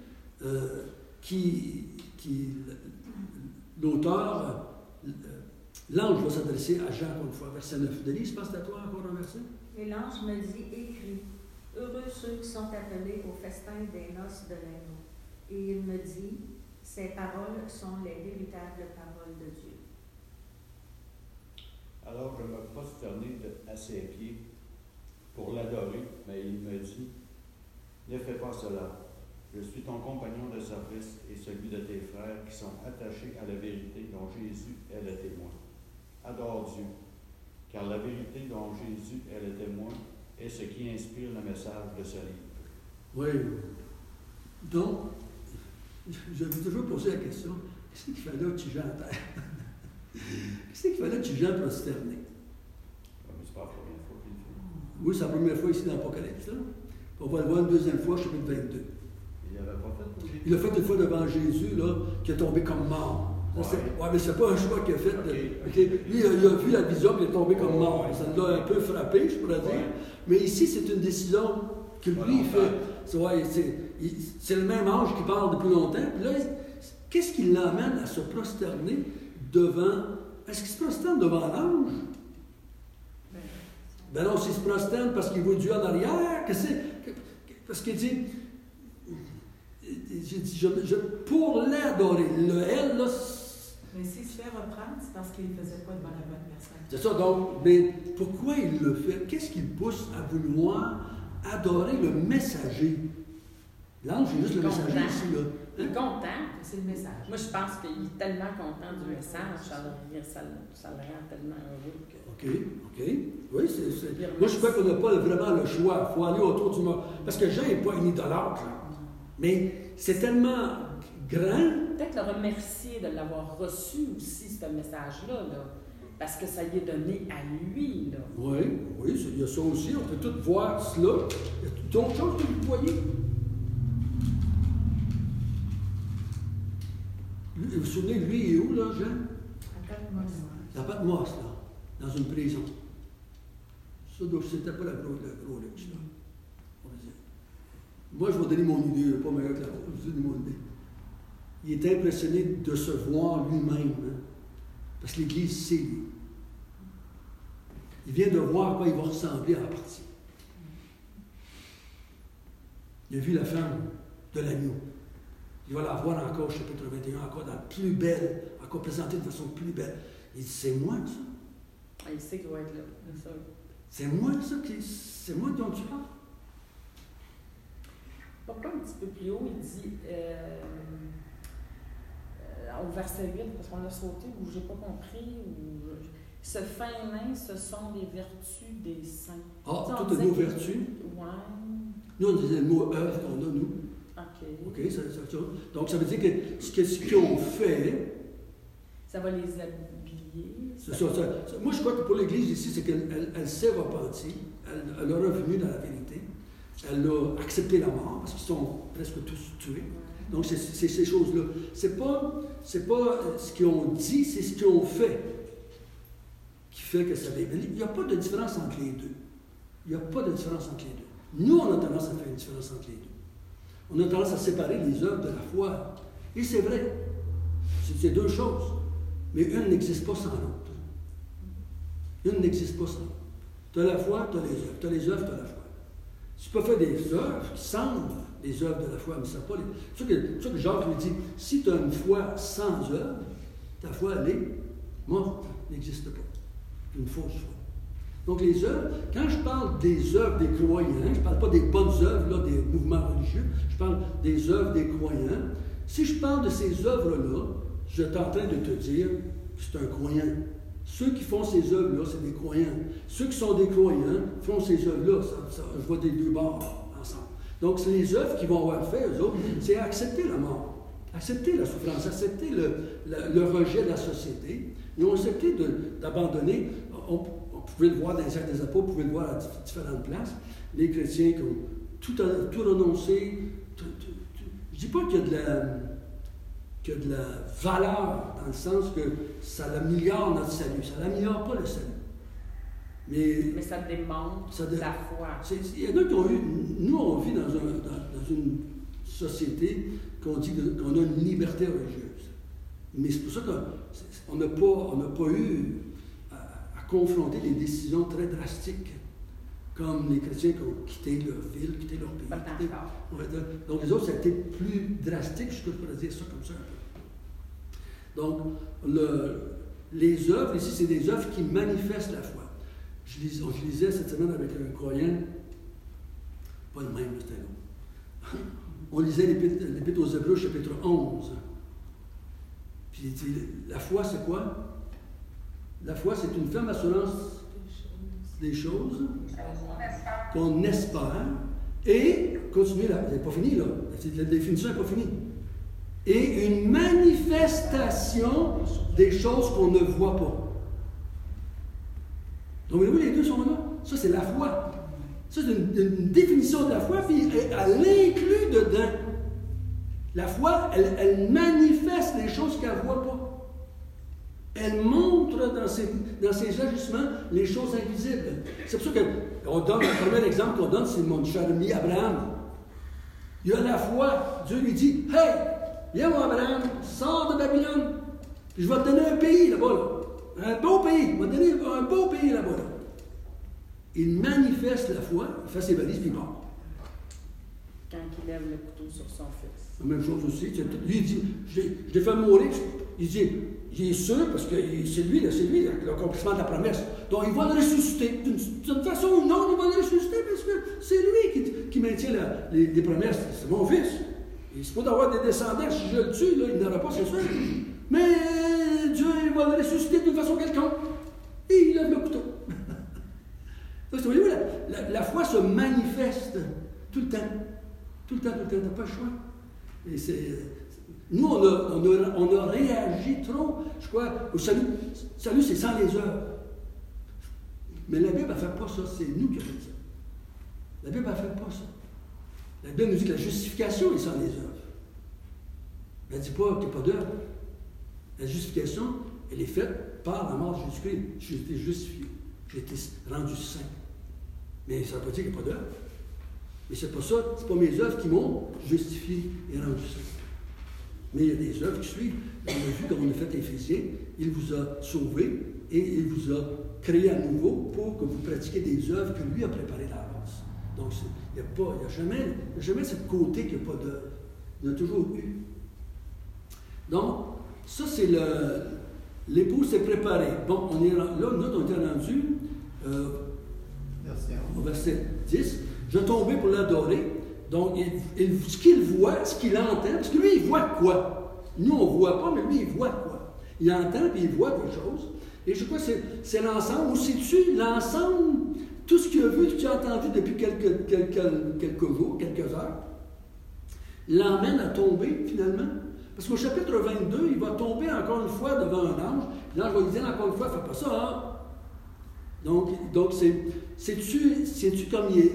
l'auteur, l'ange va s'adresser à Jean encore une fois, verset 9. Denise, passe à toi encore un verset. Et l'ange me dit, écris, heureux ceux qui sont appelés au festin des noces de l'agneau. Et il me dit, Ces paroles sont les véritables paroles de Dieu. Alors je me prosternai à ses pieds pour l'adorer, mais il me dit, ne fais pas cela. Je suis ton compagnon de service et celui de tes frères qui sont attachés à la vérité dont Jésus est le témoin. Adore Dieu, car la vérité dont Jésus est le témoin est ce qui inspire le message de ce livre. Oui. Donc, je vais toujours poser la question, qu'est-ce qu'il fallait que tu gens à terre? Qu'est-ce qu'il fallait que tu gens prosterner? Mais c'est pas la première fois qu'il le fait. Oui, c'est la première fois ici dans l'Apocalypse. Là. On va le voir une deuxième fois, chapitre 22. Il n'avait pas fait pour Il a fait une fois devant Jésus, là, qui est tombé comme mort. Ouais, mais c'est pas un choix qu'il a fait. Okay. Lui, il a vu la vision, puis il est tombé comme mort. Ça l'a un peu frappé, je pourrais dire. Mais ici, c'est une décision que lui, il fait. C'est le même ange qui parle depuis longtemps. Puis là, qu'est-ce qui l'amène à se prosterner devant... Est-ce qu'il se prosterne devant l'ange? Ben non, s'il se prosterne parce qu'il voit Dieu en arrière, parce qu'il dit... pour l'adorer. Le elle, là... Mais s'il se fait reprendre, c'est parce qu'il ne faisait pas devant la bonne personne. C'est ça, donc, mais pourquoi il le fait? Qu'est-ce qui le pousse à vouloir adorer le messager? L'ange, c'est juste le messager ici, là. Il est content. C'est le message. Moi, je pense qu'il est tellement content du message, ça le rend tellement heureux. OK. Oui, moi, je crois qu'on n'a pas vraiment le choix. Il faut aller autour du monde. Parce que Jean n'est pas un idolâtre, là. Mais c'est tellement grand. Peut-être le remercier de l'avoir reçu aussi, ce message-là, là, parce que ça lui est donné à lui. Là. Oui, il y a ça aussi. On peut tout voir cela. Il y a d'autres choses que vous voyez. Vous vous souvenez, lui, il est où, là, Jean? À Patmos. À Patmos, là, dans une prison. Ça, donc, c'était pas la gros luxe, là. On va dire. Moi, je vais donner mon idée, pas meilleur que la vôtre, je vais donner mon idée. Il est impressionné de se voir lui-même, hein, parce que l'Église, c'est lui. Il vient de voir à quoi il va ressembler à la partie. Il a vu la femme de l'agneau. Il va la voir encore, chapitre 21, encore dans la plus belle, encore présentée de façon plus belle. Il dit, c'est moi, ça. Il sait qu'il va être là, c'est ça. C'est moi, ça, c'est moi dont tu parles. Pourquoi un petit peu plus haut, il dit, au verset 8, parce qu'on l'a sauté, ou je n'ai pas compris, ou ce fin lin, ce sont les vertus des saints. Ah, toutes nos vertus? Oui. Nous, on disait le mot œuvre qu'on a, nous. OK, c'est autre chose. Donc, ça veut dire que ce qu'ils ont fait... Ça va les habiller. C'est ça. Moi, je crois que pour l'Église ici, c'est qu'elle s'est repentie, elle est revenue dans la vérité, elle a accepté la mort, parce qu'ils sont presque tous tués. Donc, c'est ces choses-là. C'est pas ce qu'ils ont dit, c'est ce qu'ils ont fait qui fait que ça va. Il n'y a pas de différence entre les deux. Il n'y a pas de différence entre les deux. Nous, on a tendance à faire une différence entre les deux. On a tendance à séparer les œuvres de la foi. Et c'est vrai. C'est deux choses. Mais une n'existe pas sans l'autre. Une n'existe pas sans l'autre. Tu as la foi, tu as les œuvres. Tu as les œuvres, tu as la foi. Tu peux faire des œuvres qui semblent des œuvres de la foi, mais ça pas les... C'est ça que Jacques lui dit, si tu as une foi sans œuvre, ta foi, elle est morte, n'existe pas. C'est une fausse foi. Donc les œuvres, quand je parle des œuvres des croyants, je ne parle pas des bonnes œuvres là, des mouvements religieux, je parle des œuvres des croyants. Si je parle de ces œuvres-là, je suis en train de te dire que c'est un croyant. Ceux qui font ces œuvres-là, c'est des croyants. Ceux qui sont des croyants font ces œuvres-là. Je vois des deux bords ensemble. Donc, c'est les œuvres qu'ils vont avoir fait, eux autres, c'est accepter la mort, accepter la souffrance, accepter le rejet de la société. Ils ont accepté d'abandonner. On pouvait le voir dans les Actes des Apôtres, on pouvait le voir à différentes places. Les chrétiens qui ont tout renoncé. Je ne dis pas qu'il y a de la valeur, dans le sens que ça améliore notre salut. Ça n'améliore pas le salut. Mais ça démontre la foi. Il y en a qui ont eu... Nous, on vit dans une société qu'on dit qu'on a une liberté religieuse. Mais c'est pour ça qu'on n'a pas eu à confronter des décisions très drastiques, comme les chrétiens qui ont quitté leur ville, quitté leur pays. Donc les autres, ça a été plus drastique, je pourrais dire ça comme ça un peu. Donc, les œuvres, ici, c'est des œuvres qui manifestent la foi. Je lisais cette semaine avec un croyant, pas le même, c'était long. On lisait l'Épître aux Hébreux, chapitre 11. Puis il dit, la foi, c'est quoi? La foi, c'est une ferme assurance des choses qu'on espère. Et, continuez là, vous n'avez pas fini là, la définition n'est pas finie. Et une manifestation des choses qu'on ne voit pas. Donc, vous voyez, les deux sont là. Ça, c'est la foi. Ça, c'est une définition de la foi, puis elle inclut dedans. La foi, elle manifeste les choses qu'elle ne voit pas. Elle montre dans ses agissements les choses invisibles. C'est pour ça qu'on donne, le premier exemple qu'on donne, c'est mon cher ami Abraham. Il a la foi. Dieu lui dit, « Hey, viens moi Abraham, sors de Babylone, puis je vais te donner un pays là-bas. Là. Un beau pays. Je vais te donner un beau pays là-bas. Là. » Il manifeste la foi, il fait ses valises, puis il part. Quand il lève le couteau sur son fils. La même chose aussi. Lui, il dit, je l'ai fait mourir. Il dit, il est sûr, parce que c'est lui l'accomplissement de la promesse. Donc, il va le ressusciter. D'une façon ou d'une autre, il va le ressusciter, parce que c'est lui qui maintient les promesses. C'est mon fils. Il se peut d'avoir des descendants. Si je le tue, là, il n'aura pas, c'est sûr. Mais Dieu va le ressusciter d'une façon quelconque. Et il lève le couteau. Voyez-vous, la foi se manifeste tout le temps. Tout le temps, tu n'as pas le choix. Et nous, on a réagi trop, je crois, au salut. Le salut, c'est sans les œuvres. Mais la Bible ne fait pas ça, c'est nous qui avons fait ça. La Bible ne fait pas ça. La Bible nous dit que la justification est sans les œuvres. Elle ne dit pas qu'il n'y a pas d'œuvre. La justification, elle est faite par la mort de Jésus-Christ. J'ai été justifié. J'ai été rendu saint. Mais ça ne veut pas dire qu'il n'y a pas d'œuvre. Mais c'est pas ça, c'est pas mes œuvres qui m'ont justifié et rendu saint. Mais il y a des œuvres qui suivent. On a vu, comme on a fait Éphésiens, il vous a sauvé et il vous a créé à nouveau pour que vous pratiquiez des œuvres que lui a préparées d'avance. Donc, il n'y a jamais ce côté qu'il n'y a pas d'œuvre. Il y en a toujours eu. Donc, ça, c'est l'époux s'est préparé. Bon, on est là, nous, on était rendu au verset 10. Je tombais pour l'adorer. Donc, ce qu'il voit, ce qu'il entend, parce que lui, il voit quoi? Nous, on ne voit pas, mais lui, il voit quoi? Il entend et il voit des choses. Et je crois que c'est l'ensemble, ou c'est-tu l'ensemble, tout ce qu'il a vu, tout ce qu'il a entendu depuis quelques jours, quelques heures, l'emmène à tomber, finalement. Parce qu'au chapitre 22, il va tomber encore une fois devant un ange. L'ange va lui dire encore une fois, fais pas ça, hein? Donc c'est-tu comme il est,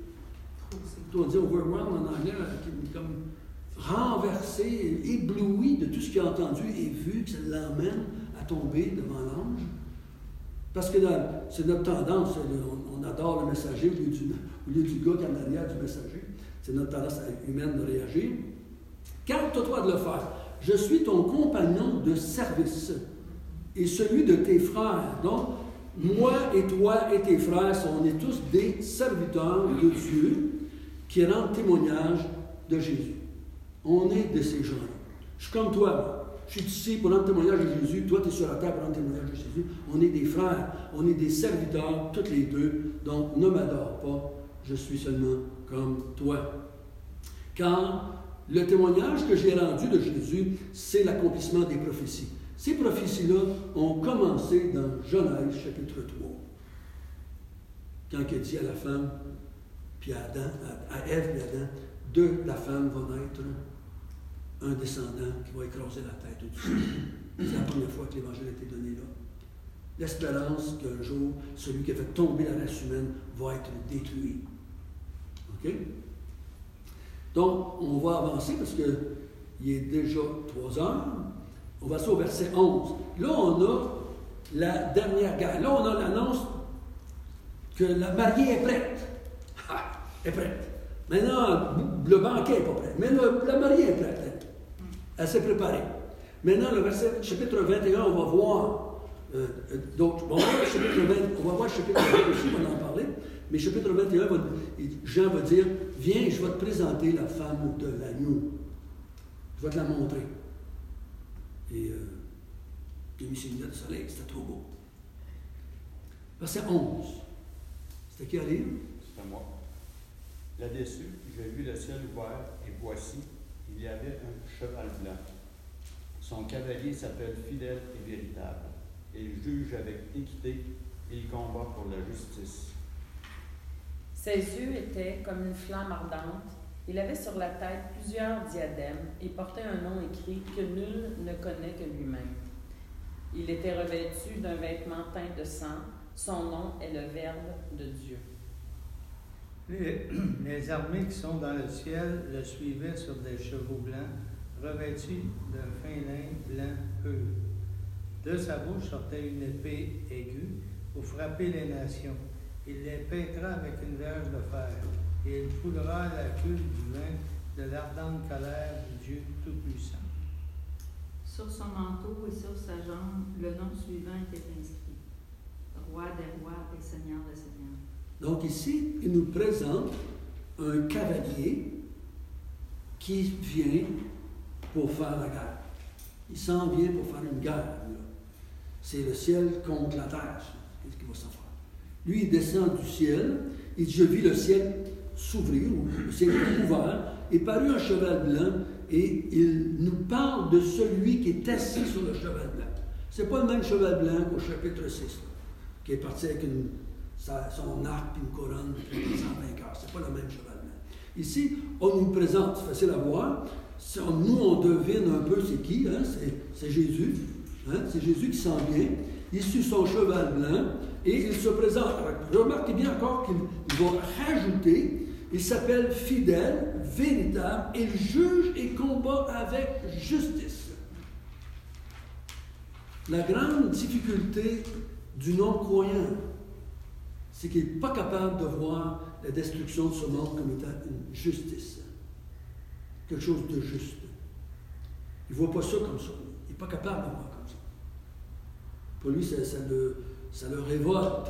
on dit overwhelmed en anglais, comme renversé, ébloui de tout ce qu'il a entendu et vu, que ça l'emmène à tomber devant l'ange. Parce que c'est notre tendance, on adore le messager au lieu du gars qui est en arrière du messager. C'est notre tendance humaine de réagir. Garde-toi de le faire. Je suis ton compagnon de service et celui de tes frères. Donc, moi et toi et tes frères, on est tous des serviteurs de Dieu qui rendent témoignage de Jésus. On est de ces gens-là. Je suis comme toi. Je suis ici pour rendre témoignage de Jésus. Toi, tu es sur la terre pour rendre témoignage de Jésus. On est des frères. On est des serviteurs, toutes les deux. Donc, ne m'adore pas. Je suis seulement comme toi. Car le témoignage que j'ai rendu de Jésus, c'est l'accomplissement des prophéties. Ces prophéties-là ont commencé dans Genèse chapitre 3. Quand il a dit à la femme, puis à Adam, à Ève et Adam, de la femme va naître un descendant qui va écraser la tête de tout ça. C'est la première fois que l'Évangile a été donné là. L'espérance qu'un jour, celui qui a fait tomber la race humaine va être détruit. OK? Donc, on va avancer parce qu'il est déjà 3 heures. On va passer au verset 11. Là, on a la dernière guerre. Là, on a l'annonce que la mariée est prête. Ah, est prête. Maintenant, le banquet n'est pas prêt. Mais la mariée est prête. Elle s'est préparée. Maintenant, le verset, chapitre 21, on va voir. Donc, on va voir le chapitre 20 aussi, on va en parler. Mais chapitre 21, Jean va dire, viens, je vais te présenter la femme de l'agneau. Je vais te la montrer. Et J'ai mis ses lunettes de soleil, c'était trop beau. Verset 11. C'était qui à lire? C'est à moi. Là-dessus, j'ai vu le ciel ouvert, et voici, il y avait un cheval blanc. Son cavalier s'appelle Fidèle et Véritable. Il juge avec équité, et il combat pour la justice. Ses yeux étaient comme une flamme ardente. Il avait sur la tête plusieurs diadèmes et portait un nom écrit que nul ne connaît que lui-même. Il était revêtu d'un vêtement teint de sang. Son nom est le Verbe de Dieu. Les armées qui sont dans le ciel le suivaient sur des chevaux blancs, revêtus d'un fin lin blanc pur. De sa bouche sortait une épée aiguë pour frapper les nations. Il les paîtra avec une verge de fer, et il foulera la queue du vin de l'ardente colère du Dieu Tout-Puissant. Sur son manteau et sur sa jambe, le nom suivant était inscrit. Roi des rois et Seigneur des seigneurs. Donc ici, il nous présente un cavalier qui vient pour faire la guerre. Il s'en vient pour faire une guerre. Là. C'est le ciel contre la terre. Qu'est-ce qu'il va s'en faire? Lui, il descend du ciel. Il dit, je vis le ciel s'ouvrir, ou le ciel est ouvert, et parut un cheval blanc, et il nous parle de celui qui est assis sur le cheval blanc. Ce n'est pas le même cheval blanc qu'au chapitre 6, là, qui est parti avec son arc et une couronne, puis il s'en vainqueur. Ce n'est pas le même cheval blanc. Ici, on nous présente, c'est facile à voir, nous on devine un peu c'est qui, hein? C'est Jésus, hein? C'est Jésus qui s'en vient, il suit son cheval blanc, et il se présente. Remarquez bien encore qu'il va rajouter, il s'appelle Fidèle, Véritable, et il juge et combat avec justice. La grande difficulté du non-croyant, c'est qu'il n'est pas capable de voir la destruction de ce monde comme étant une justice. Quelque chose de juste. Il ne voit pas ça comme ça. Il n'est pas capable de voir comme ça. Pour lui, ça le révolte.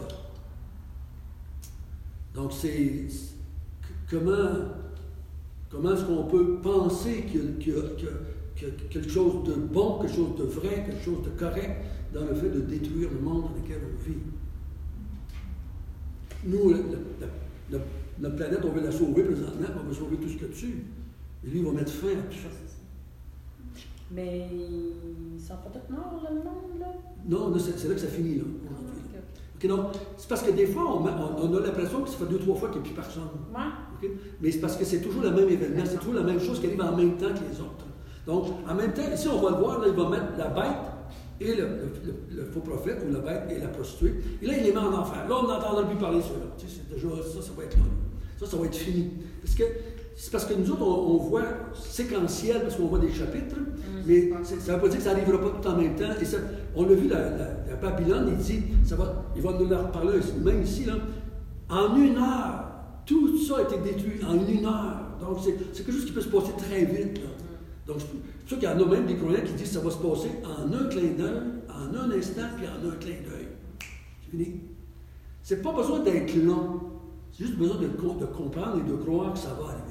Donc, comment est-ce qu'on peut penser qu'il y a quelque chose de bon, quelque chose de vrai, quelque chose de correct dans le fait de détruire le monde dans lequel on vit? Nous, notre planète, on veut la sauver présentement, on veut sauver tout ce qu'il y a dessus. Et lui, il va mettre fin à tout ça. Mais ils sont pas tous morts, là, le monde, là? Non, c'est là que ça finit, là, aujourd'hui. Okay, donc, c'est parce que des fois, on a l'impression que ça fait 2-3 fois qu'il n'y a plus personne. Ouais. Okay? Mais c'est parce que c'est toujours le même événement, c'est toujours la même chose qui arrive en même temps que les autres. Donc, en même temps, ici, on va le voir, là, il va mettre la bête et le faux prophète, ou la bête et la prostituée. Et là, il les met en enfer. Là, on n'entendra plus parler de ceux-là. Tu sais, c'est déjà, ça va être là. Ça va être fini. C'est parce que nous autres, on voit séquentiel, parce qu'on voit des chapitres, mais ça ne veut pas dire que ça n'arrivera pas tout en même temps. Et ça, on l'a vu, la Babylone, il dit, il va nous en reparler, même ici, là, en 1 heure, tout ça a été détruit en 1 heure. Donc, c'est quelque chose qui peut se passer très vite. Là. Donc, c'est pour ça qu'il y en a même des croyants qui disent que ça va se passer en un clin d'œil, en un instant, puis en un clin d'œil. C'est fini. C'est pas besoin d'être long. C'est juste besoin de comprendre et de croire que ça va arriver.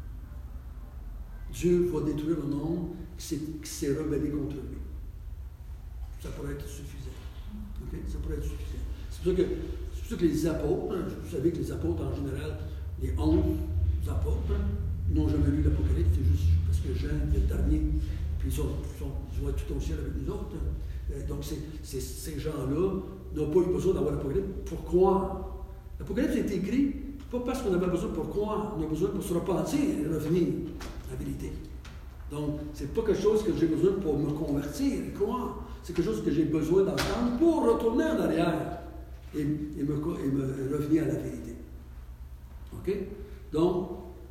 Dieu va détruire le monde qui s'est rebellé contre lui. Ça pourrait être suffisant. Okay? Ça pourrait être suffisant. C'est pour ça que les apôtres, vous savez que les apôtres en général, les 11 apôtres, n'ont jamais lu l'Apocalypse, c'est juste parce que Jean est le dernier, puis ils vont être tout au ciel avec nous autres. Donc ces gens-là n'ont pas eu besoin d'avoir l'Apocalypse pour croire. L'Apocalypse est écrit pas parce qu'on avait besoin pour croire, on a besoin pour se repentir et revenir à la vérité. Donc, c'est pas quelque chose que j'ai besoin pour me convertir et croire. C'est quelque chose que j'ai besoin d'entendre pour retourner en arrière et me revenir à la vérité. OK? Donc,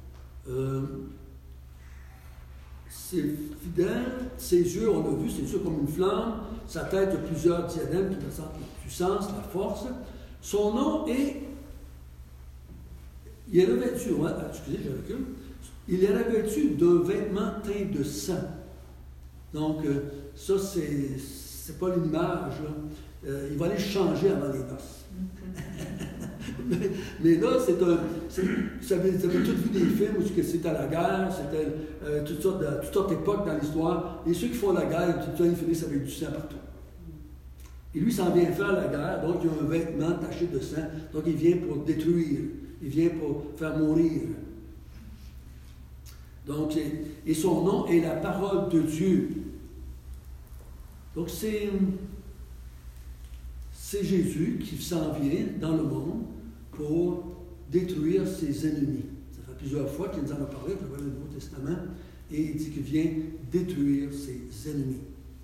c'est fidèle, ses yeux, on l'a vu, ses yeux comme une flamme, sa tête a plusieurs diadèmes qui représentent la puissance, la force. Son nom est. Il est revêtu, excusez, je recule. Il est revêtu d'un vêtement teint de sang. Donc, ça, c'est pas une image. Il va aller changer avant les noces. mais là, vous avez tous vu des films où c'était à la guerre, c'était toutes sortes d'époques dans l'histoire. Et ceux qui font la guerre, tout le temps, ils finissent avec du sang partout. Et lui s'en vient faire la guerre, donc il a un vêtement taché de sang, donc il vient pour détruire, il vient pour faire mourir. Donc, et son nom est la parole de Dieu. Donc c'est Jésus qui s'en vient dans le monde pour détruire ses ennemis. Ça fait plusieurs fois qu'il nous en a parlé à travers le Nouveau Testament, et il dit qu'il vient détruire ses ennemis.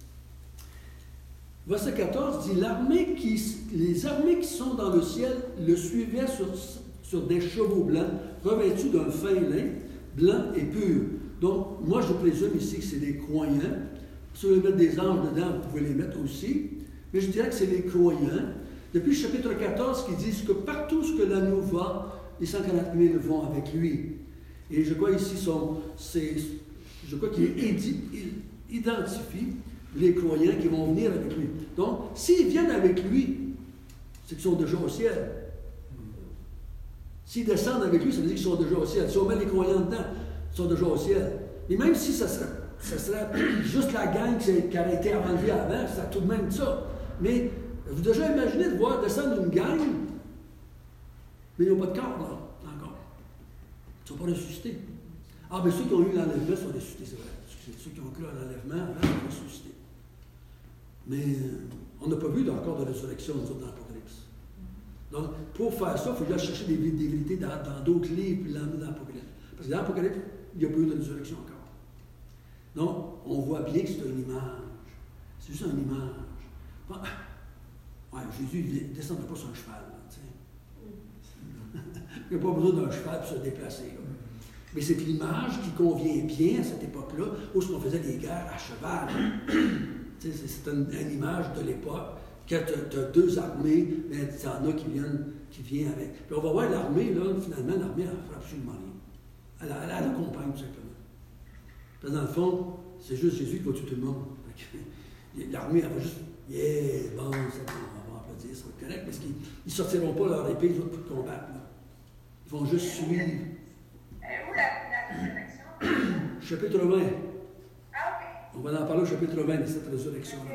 Verset 14 dit, les armées qui sont dans le ciel le suivaient sur des chevaux blancs, revêtus d'un fin lin, blanc et pur. Donc, moi, je présume ici que c'est des croyants. Si vous voulez mettre des anges dedans, vous pouvez les mettre aussi. Mais je dirais que c'est les croyants. Depuis le chapitre 14, qui disent que partout ce que l'agneau va, les 144 000 vont avec lui. Et je crois ici, je crois qu'il identifie les croyants qui vont venir avec lui. Donc, s'ils viennent avec lui, c'est qu'ils sont déjà au ciel. S'ils descendent avec lui, ça veut dire qu'ils sont déjà au ciel. Si on met les croyants dedans, ils sont déjà au ciel. Mais même si ça serait juste la gang qui aurait été enlevée avant, ça tout de même ça. Mais vous déjà imaginez de voir descendre une gang, mais ils n'ont pas de corps, là, encore. Ils ne sont pas ressuscités. Ah, mais ceux qui ont eu l'enlèvement sont ressuscités, c'est vrai. Ceux qui ont cru à l'enlèvement, avant, sont ressuscités. Mais on n'a pas vu encore de résurrection, nous autres, dans l'Apocalypse. Donc, pour faire ça, il faut déjà chercher des vérités dans d'autres livres, puis l'emmener dans l'Apocalypse. Parce que dans l'Apocalypse, il n'y a pas eu de résurrection encore. Donc, on voit bien que c'est une image. C'est juste une image. Ouais, Jésus ne descendait pas sur un cheval. Il n'y a pas besoin d'un cheval pour se déplacer. Là. Mais c'est l'image qui convient bien à cette époque-là, où on faisait des guerres à cheval. C'est une image de l'époque. Quand tu as deux armées, mais il y en a qui viennent avec. Puis on va voir l'armée, là, finalement, l'armée, elle ne fera absolument rien. Elle accompagne, tout simplement. Parce que dans le fond, c'est juste Jésus qui va tuer tout le monde. L'armée, elle va juste, bon, on va applaudir, ça va être correct, parce qu'ils ne sortiront pas leur épée, les autres, pour combattre. Là. Ils vont juste suivre. Où la résurrection? Chapitre 20. Ah, ok. On va en parler au chapitre 20 de cette résurrection-là.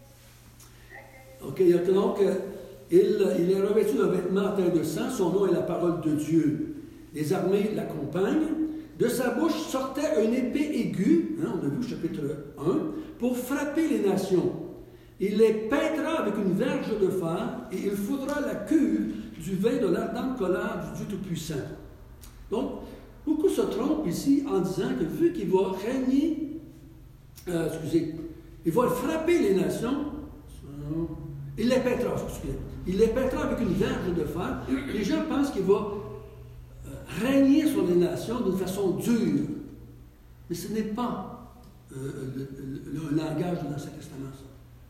Ok. Donc, il est revêtu d'un vêtement teint de sang, son nom est la parole de Dieu. Les armées l'accompagnent. De sa bouche sortait une épée aiguë, on a vu au chapitre 1, pour frapper les nations. Il les pètera avec une verge de fer et il foudra la cuve du vin de l'ardente colère du Dieu Tout-Puissant. Donc, beaucoup se trompent ici en disant que vu qu'il va régner, il va frapper les nations, il les pètera, il les pètera avec une verge de fer. Les gens pensent qu'il va régner sur les nations d'une façon dure. Mais ce n'est pas le langage de l'Ancien Testament, ça.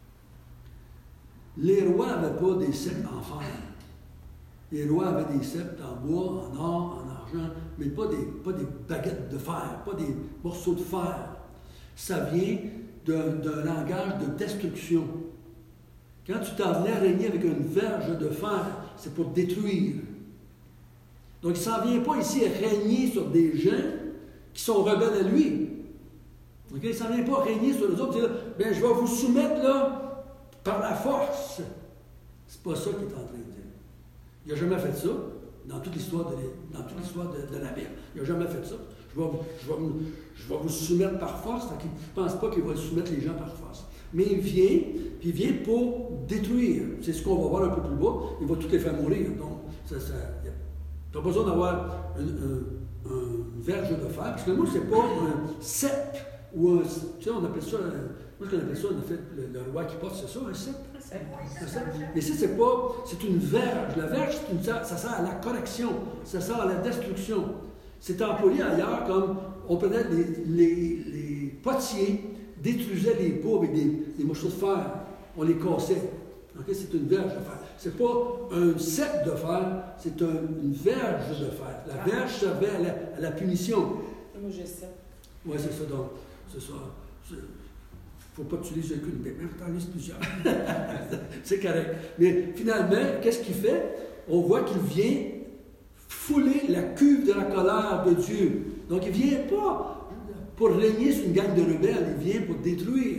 Les rois n'avaient pas des sceptres en fer. Les rois avaient des sceptres en bois, en or, en argent, mais pas des baguettes de fer, pas des morceaux de fer. Ça vient d'un langage de destruction. Quand tu t'en venais à régner avec une verge de fer, c'est pour détruire. Donc, il ne s'en vient pas ici à régner sur des gens qui sont rebelles à lui. Okay? Il ne s'en vient pas à régner sur les autres et dire, bien, je vais vous soumettre là par la force. C'est pas ça qu'il est en train de dire. Il n'a jamais fait ça dans toute l'histoire de la Bible. Il n'a jamais fait ça. Je vais vous soumettre par force. Donc, il ne pense pas qu'il va soumettre les gens par force. Mais il vient pour détruire. C'est ce qu'on va voir un peu plus bas. Il va tout les faire mourir. Donc, tu n'as pas besoin d'avoir une verge de fer, parce que moi, c'est pas un sceptre ou un. Tu sais, on appelle ça. Moi, ce qu'on appelle ça, en fait, le roi qui porte, c'est ça, un sceptre? Un sceptre. Mais ici, c'est pas. C'est une verge. La verge, ça sert à la correction, ça sert à la destruction. C'est employé ailleurs comme on prenait les potiers, détruisaient les pots avec des morceaux de fer, on les cassait. Okay? C'est une verge de fer. C'est pas un sceptre de fer, c'est une verge de fer. La verge servait à la punition. Moi, j'ai ça. Oui, c'est ça. Donc, c'est ça. Il ne faut pas que tu lises qu'une Bible, mais tu en lises plusieurs. C'est correct. Mais finalement, qu'est-ce qu'il fait? On voit qu'il vient fouler la cuve de la colère de Dieu. Donc, il ne vient pas pour régner sur une gang de rebelles, il vient pour détruire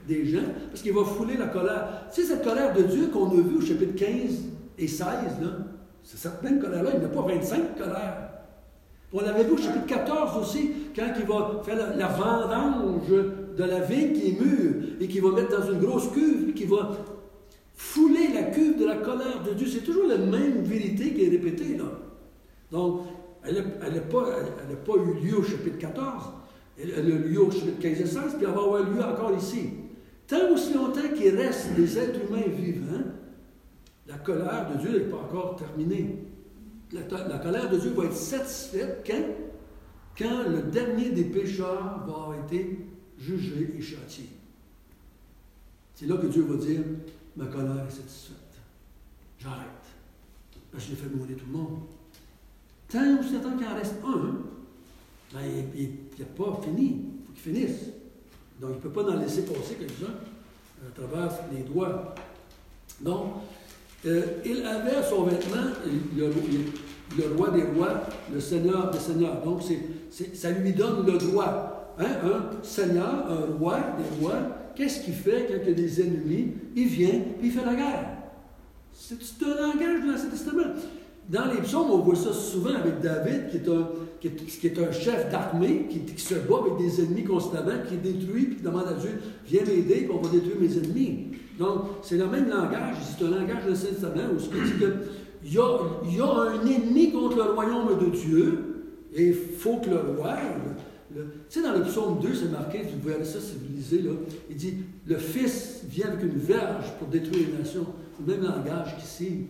des gens, parce qu'il va fouler la colère. Tu sais, cette colère de Dieu qu'on a vue au chapitre 15 et 16, là, c'est cette même colère-là, il n'y en a pas 25 colères. On l'avait vu au chapitre 14 aussi, quand il va faire la vendange de la vigne qui est mûre, et qu'il va mettre dans une grosse cuve, et qui va fouler la cuve de la colère de Dieu. C'est toujours la même vérité qui est répétée, là. Donc, elle n'a pas eu lieu au chapitre 14, elle a eu lieu au chapitre 15 et 16, puis elle va avoir lieu encore ici. Tant aussi longtemps qu'il reste des êtres humains vivants, la colère de Dieu n'est pas encore terminée. La colère de Dieu va être satisfaite quand le dernier des pécheurs va avoir été jugé et châtié. C'est là que Dieu va dire, ma colère est satisfaite. J'arrête. Parce que j'ai fait mourir tout le monde. Tant aussi longtemps qu'il en reste un, ben, il n'a pas fini. Il faut qu'il finisse. Donc, il ne peut pas en laisser passer quelques-uns à travers les doigts. Donc, il avait à son vêtement le roi des rois, le seigneur des seigneurs. Donc, ça lui donne le droit. Hein? Un seigneur, un roi des rois, qu'est-ce qu'il fait quand il y a des ennemis? Il vient et il fait la guerre. C'est un langage de l'Ancien Testament. Dans les psaumes, on voit ça souvent avec David, qui est un chef d'armée, qui se bat avec des ennemis constamment, qui détruit, puis qui demande à Dieu, viens m'aider, puis on va détruire mes ennemis. Donc, c'est le même langage, c'est un langage de l'Ancien Testament, où il dit qu'il y a un ennemi contre le royaume de Dieu, et il faut que le roi... Tu sais, dans le psaume 2, c'est marqué, vous verrez ça si vous lisez, là, il dit, le Fils vient avec une verge pour détruire les nations. C'est le même langage qu'ici.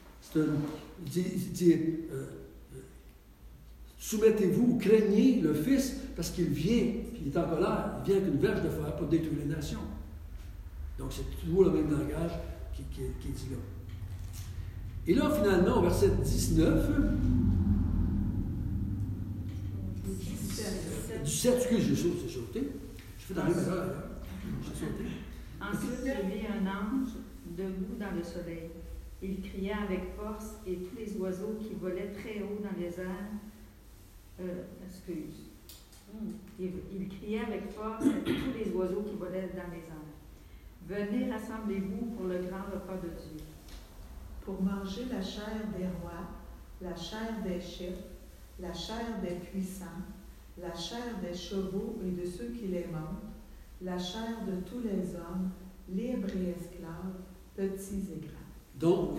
Il dit soumettez-vous, craignez le Fils, parce qu'il vient, puis il est en colère, il vient avec une verge de fer pour détruire les nations. Donc c'est toujours le même langage qui est dit là. Et là, finalement, au verset 19, du 7, excusez, j'ai sauté. Je fais dans les erreurs, j'ai sauté. Ensuite, je vis un ange debout dans le soleil. Il criait avec force et tous les oiseaux qui volaient très haut dans les airs. Il criait avec force à tous les oiseaux qui volaient dans les airs. Venez, rassemblez-vous pour le grand repas de Dieu. Pour manger la chair des rois, la chair des chefs, la chair des puissants, la chair des chevaux et de ceux qui les montent, la chair de tous les hommes, libres et esclaves, petits et grands. Donc,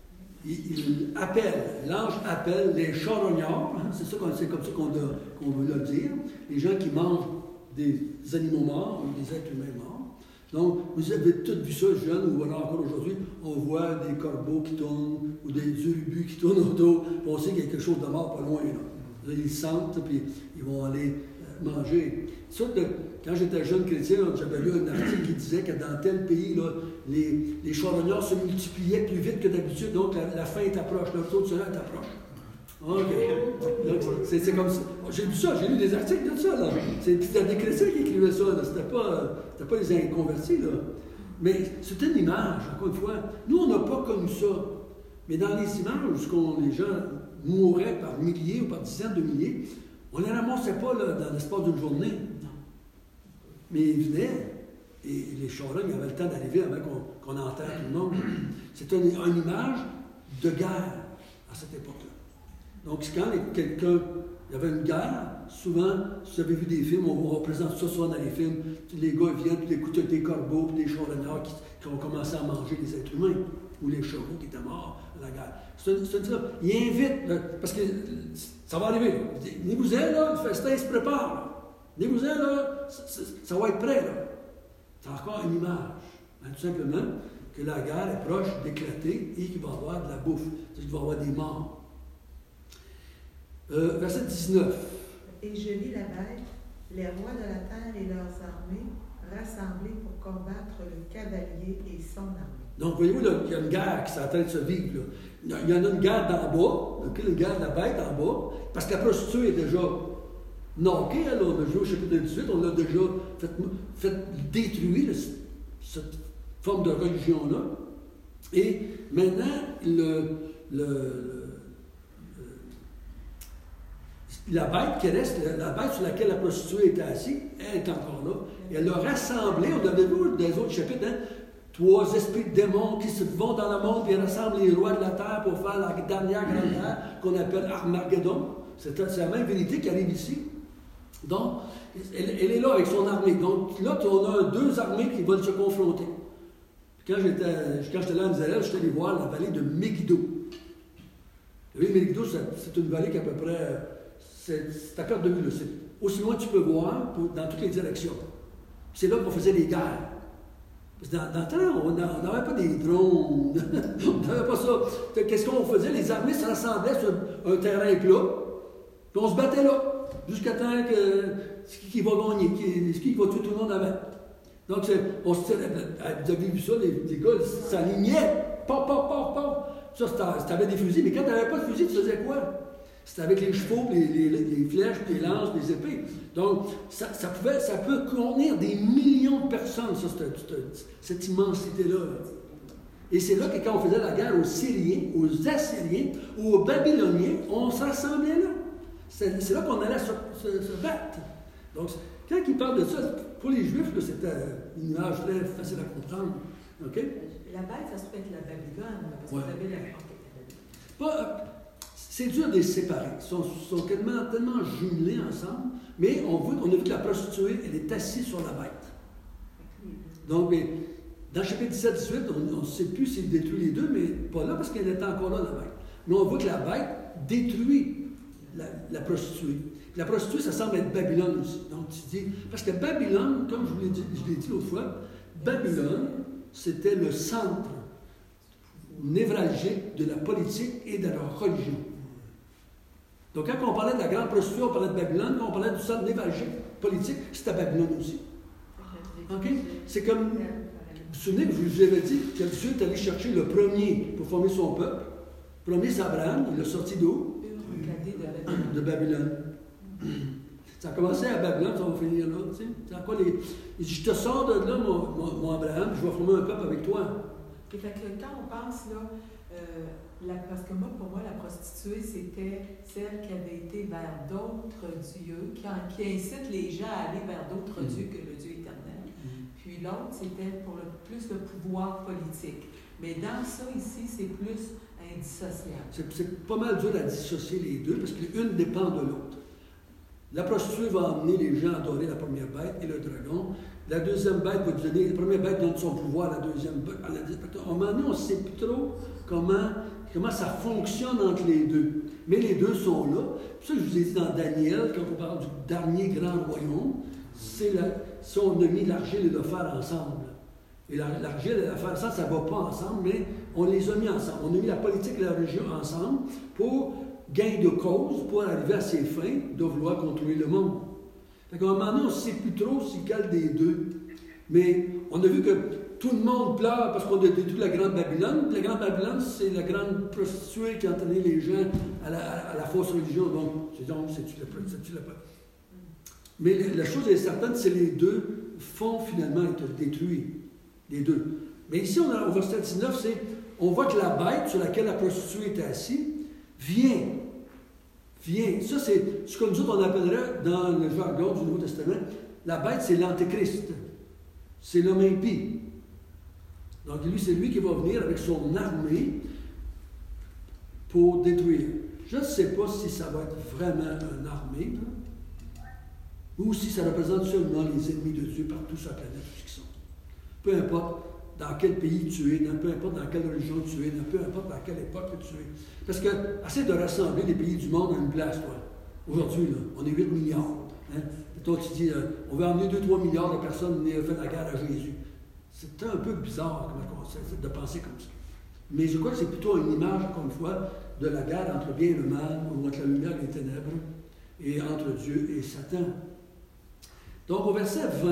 l'ange appelle les charognards, hein, c'est comme ça qu'on veut le dire, les gens qui mangent des animaux morts ou des êtres humains morts. Donc, vous avez tous vu ça, jeunes, ou alors encore aujourd'hui, on voit des corbeaux qui tournent, ou des urubus qui tournent autour, puis on sait qu'il y a quelque chose de mort pas loin. Là, ils sentent, puis ils vont aller manger. Quand j'étais jeune chrétien, j'avais lu un article qui disait que dans tel pays, là, les charognards se multipliaient plus vite que d'habitude, donc la fin est approche, le retour du Seigneur est approche. OK. Donc, c'est comme ça. J'ai lu ça, j'ai lu des articles de ça. Là. C'était des chrétiens qui écrivaient ça. C'était pas les inconvertis. Là. Mais c'est une image, encore une fois. Nous, on n'a pas connu ça. Mais dans les images où les gens mouraient par milliers ou par dizaines de milliers, on ne les ramassait pas là, dans l'espace d'une journée. Non. Mais ils venaient, et les charognes avaient le temps d'arriver avant qu'on enterre tout le monde. C'est une image de guerre à cette époque-là. Donc, quand quelqu'un, il y avait une guerre, souvent, si vous avez vu des films, on représente ça souvent dans les films, les gars viennent, puis écoutent des corbeaux, puis des charognards qui ont commencé à manger les êtres humains, ou les chevaux qui étaient morts à la guerre. C'est ça. Il invite, là, parce que ça va arriver. Venez-vous-en, là, le festin se prépare. Là. Venez-vous-en, là, ça va être prêt. Là. C'est encore une image. Hein, tout simplement que la guerre est proche d'éclater et qu'il va y avoir de la bouffe. C'est-à-dire qu'il va y avoir des morts. Verset 19. Et je lis la bête, les rois de la terre et leurs armées rassemblés pour combattre le cavalier et son armée. Donc, voyez-vous, il y a une guerre qui est en train de se vivre. Là. Il y en a une guerre d'en bas, une guerre de la bête en bas, parce que la prostituée est déjà knockée. On a joué au chapitre 18, on a déjà fait détruire cette forme de religion-là. Et maintenant, la bête qui reste, la bête sur laquelle la prostituée était assise, elle est encore là. Et elle a rassemblé, on avait vu dans les autres chapitres, hein, 3 esprits de démons qui se vont dans le monde et rassemblent les rois de la terre pour faire la dernière grande guerre qu'on appelle Armageddon. C'est la même vérité qui arrive ici. Donc, elle est là avec son armée. Donc là, on a 2 armées qui veulent se confronter. Quand j'étais là en Israël, j'étais allé voir la vallée de Megiddo. La vallée de Megiddo, c'est une vallée qui à peu près... C'est à perte de vue, là. Aussi loin que tu peux voir dans toutes les directions. C'est là qu'on faisait les guerres. Parce que dans le temps, on n'avait pas des drones. On n'avait pas ça. Qu'est-ce qu'on faisait? Les armées se rassemblaient sur un terrain plat. Puis on se battait là. Jusqu'à temps que qui va gagner, qui va tuer tout le monde avant. Donc, on se tirait. Vous avez vu ça, les gars s'alignaient. Pop, pop, pop, pop. Ça, c'était avec des fusils. Mais quand tu n'avais pas de fusil, tu faisais quoi? C'était avec les chevaux, les flèches, les lances, les épées. Donc, ça peut contenir des millions de personnes, ça, cette immensité-là. Et c'est là que quand on faisait la guerre aux Syriens, aux Assyriens, aux Babyloniens, on se rassemblait là. C'est là qu'on allait se battre. Donc, quand ils parlent de ça, pour les Juifs, là, c'était une image très facile à comprendre. Okay? La bête, ça se peut être la Babylone, parce que Ouais. vous avez la... C'est dur de les séparer. Ils sont tellement jumelés ensemble, mais on a vu que la prostituée, elle est assise sur la bête. Donc, dans le chapitre 17-18, on ne sait plus s'il détruit les deux, mais pas là, parce qu'elle était encore là, la bête. Mais on voit que la bête détruit la prostituée. La prostituée, ça semble être Babylone aussi. Donc, tu dis, parce que Babylone, comme je l'ai dit l'autre fois, Babylone, c'était le centre névralgique de la politique et de la religion. Donc, quand on parlait de la grande prostituée, on parlait de Babylone. Quand on parlait du centre névralgique politique, c'était Babylone aussi. OK? C'est comme, vous vous souvenez que je vous avais dit que Dieu est allé chercher le premier pour former son peuple. Le premier, c'est Abraham. Il l'a sorti d'où? De Babylone. Ça a commencé à Babylone, ça va finir là. Tu sais. C'est quoi il dit, je te sors de là, mon Abraham, je vais former un peuple avec toi. Et fait que quand on pense là, parce que pour moi, la prostituée, c'était celle qui avait été vers d'autres dieux, qui incite les gens à aller vers d'autres dieux que le Dieu éternel. Puis l'autre, c'était pour plus le pouvoir politique. Mais dans ça, ici, c'est plus indissociable. C'est pas mal dur à dissocier les deux, parce qu'une dépend de l'autre. La prostituée va amener les gens à adorer la première bête et le dragon. La deuxième bête va donner, la première bête donne son pouvoir à la deuxième bête. À un moment donné, on ne sait plus trop comment ça fonctionne entre les deux. Mais les deux sont là. C'est ça que je vous ai dit dans Daniel, quand on parle du dernier grand royaume, si on a mis l'argile et le fer ensemble. Et l'argile et le fer ensemble, ça ne va pas ensemble, mais on les a mis ensemble. On a mis la politique et la religion ensemble pour gain de cause, pour arriver à ses fins de vouloir contrôler le monde. Fait qu'à un moment donné, on ne sait plus trop c'est quel des deux. Mais on a vu que tout le monde pleure parce qu'on a détruit la Grande Babylone. La Grande Babylone, c'est la grande prostituée qui entraînait les gens à la fausse religion. Donc, c'est-tu la Mais la chose est certaine, c'est les deux font finalement être détruits. Les deux. Mais ici, au verset 19, on voit que la bête sur laquelle la prostituée était assise vient. Ça, c'est ce que nous autres, on appellerait dans le jargon du Nouveau Testament, la bête, c'est l'Antéchrist. C'est l'homme impie. Donc, lui, c'est lui qui va venir avec son armée pour détruire. Je ne sais pas si ça va être vraiment une armée, là, ou si ça représente seulement les ennemis de Dieu partout sur la planète où ils sont. Peu importe dans quel pays tu es, peu importe dans quelle religion tu es, peu importe dans quelle époque tu es. Parce que, essaie de rassembler les pays du monde à une place, toi. Aujourd'hui, là, on est 8 milliards. Hein? Et toi, tu dis, on va emmener 2-3 milliards de personnes venir faire la guerre à Jésus. C'est un peu bizarre comme concept de penser comme ça. Mais je crois que c'est plutôt une image, encore une fois, de la guerre entre bien et le mal, ou entre la lumière et les ténèbres, et entre Dieu et Satan. Donc, au verset 20,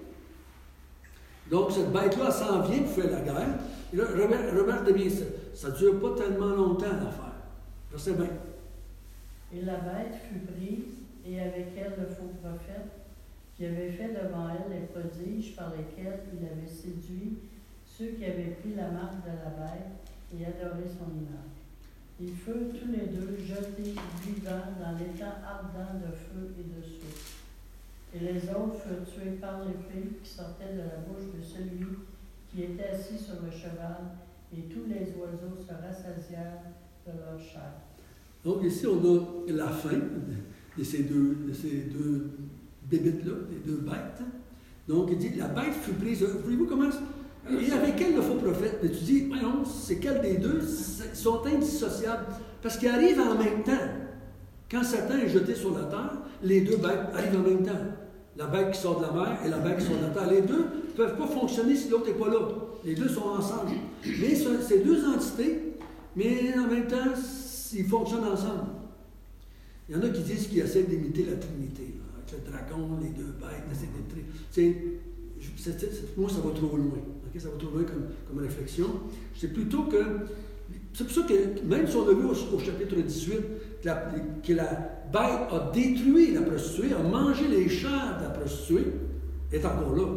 donc cette bête-là s'en vient pour faire la guerre. Et là, remarque bien, ça ne dure pas tellement longtemps l'affaire. Verset 20. Et la bête fut prise, et avec elle le faux prophète, qui avait fait devant elle les prodiges par lesquels il avait séduit ceux qui avaient pris la marque de la bête et adoré son image. Ils furent tous les deux jetés vivants dans l'étang ardent de feu et de soufre. Et les autres furent tués par l'épée qui sortait de la bouche de celui qui était assis sur le cheval, et tous les oiseaux se rassasièrent de leur chair. Donc ici, on a la fin de ces deux bébites-là, les deux bêtes. Donc il dit, la bête fut prise, voyez-vous comment? Et avec elle le faux prophète. Mais tu dis, voyons, c'est quel des deux? Ils sont indissociables. Parce qu'ils arrivent en même temps. Quand Satan est jeté sur la terre, les deux bêtes arrivent en même temps. La bête qui sort de la mer et la bête qui sort de la terre. Les deux ne peuvent pas fonctionner si l'autre n'est pas là. Les deux sont ensemble. Mais c'est deux entités, mais en même temps, ils fonctionnent ensemble. Il y en a qui disent qu'ils essaient d'imiter la Trinité. Là, avec le dragon, les deux bêtes, moi, ça va trop loin. Okay? Ça va trop loin comme réflexion. C'est plutôt que... C'est pour ça que, même si on a vu au chapitre 18, que la bête a détruit la prostituée, a mangé les chairs de la prostituée, elle est encore là.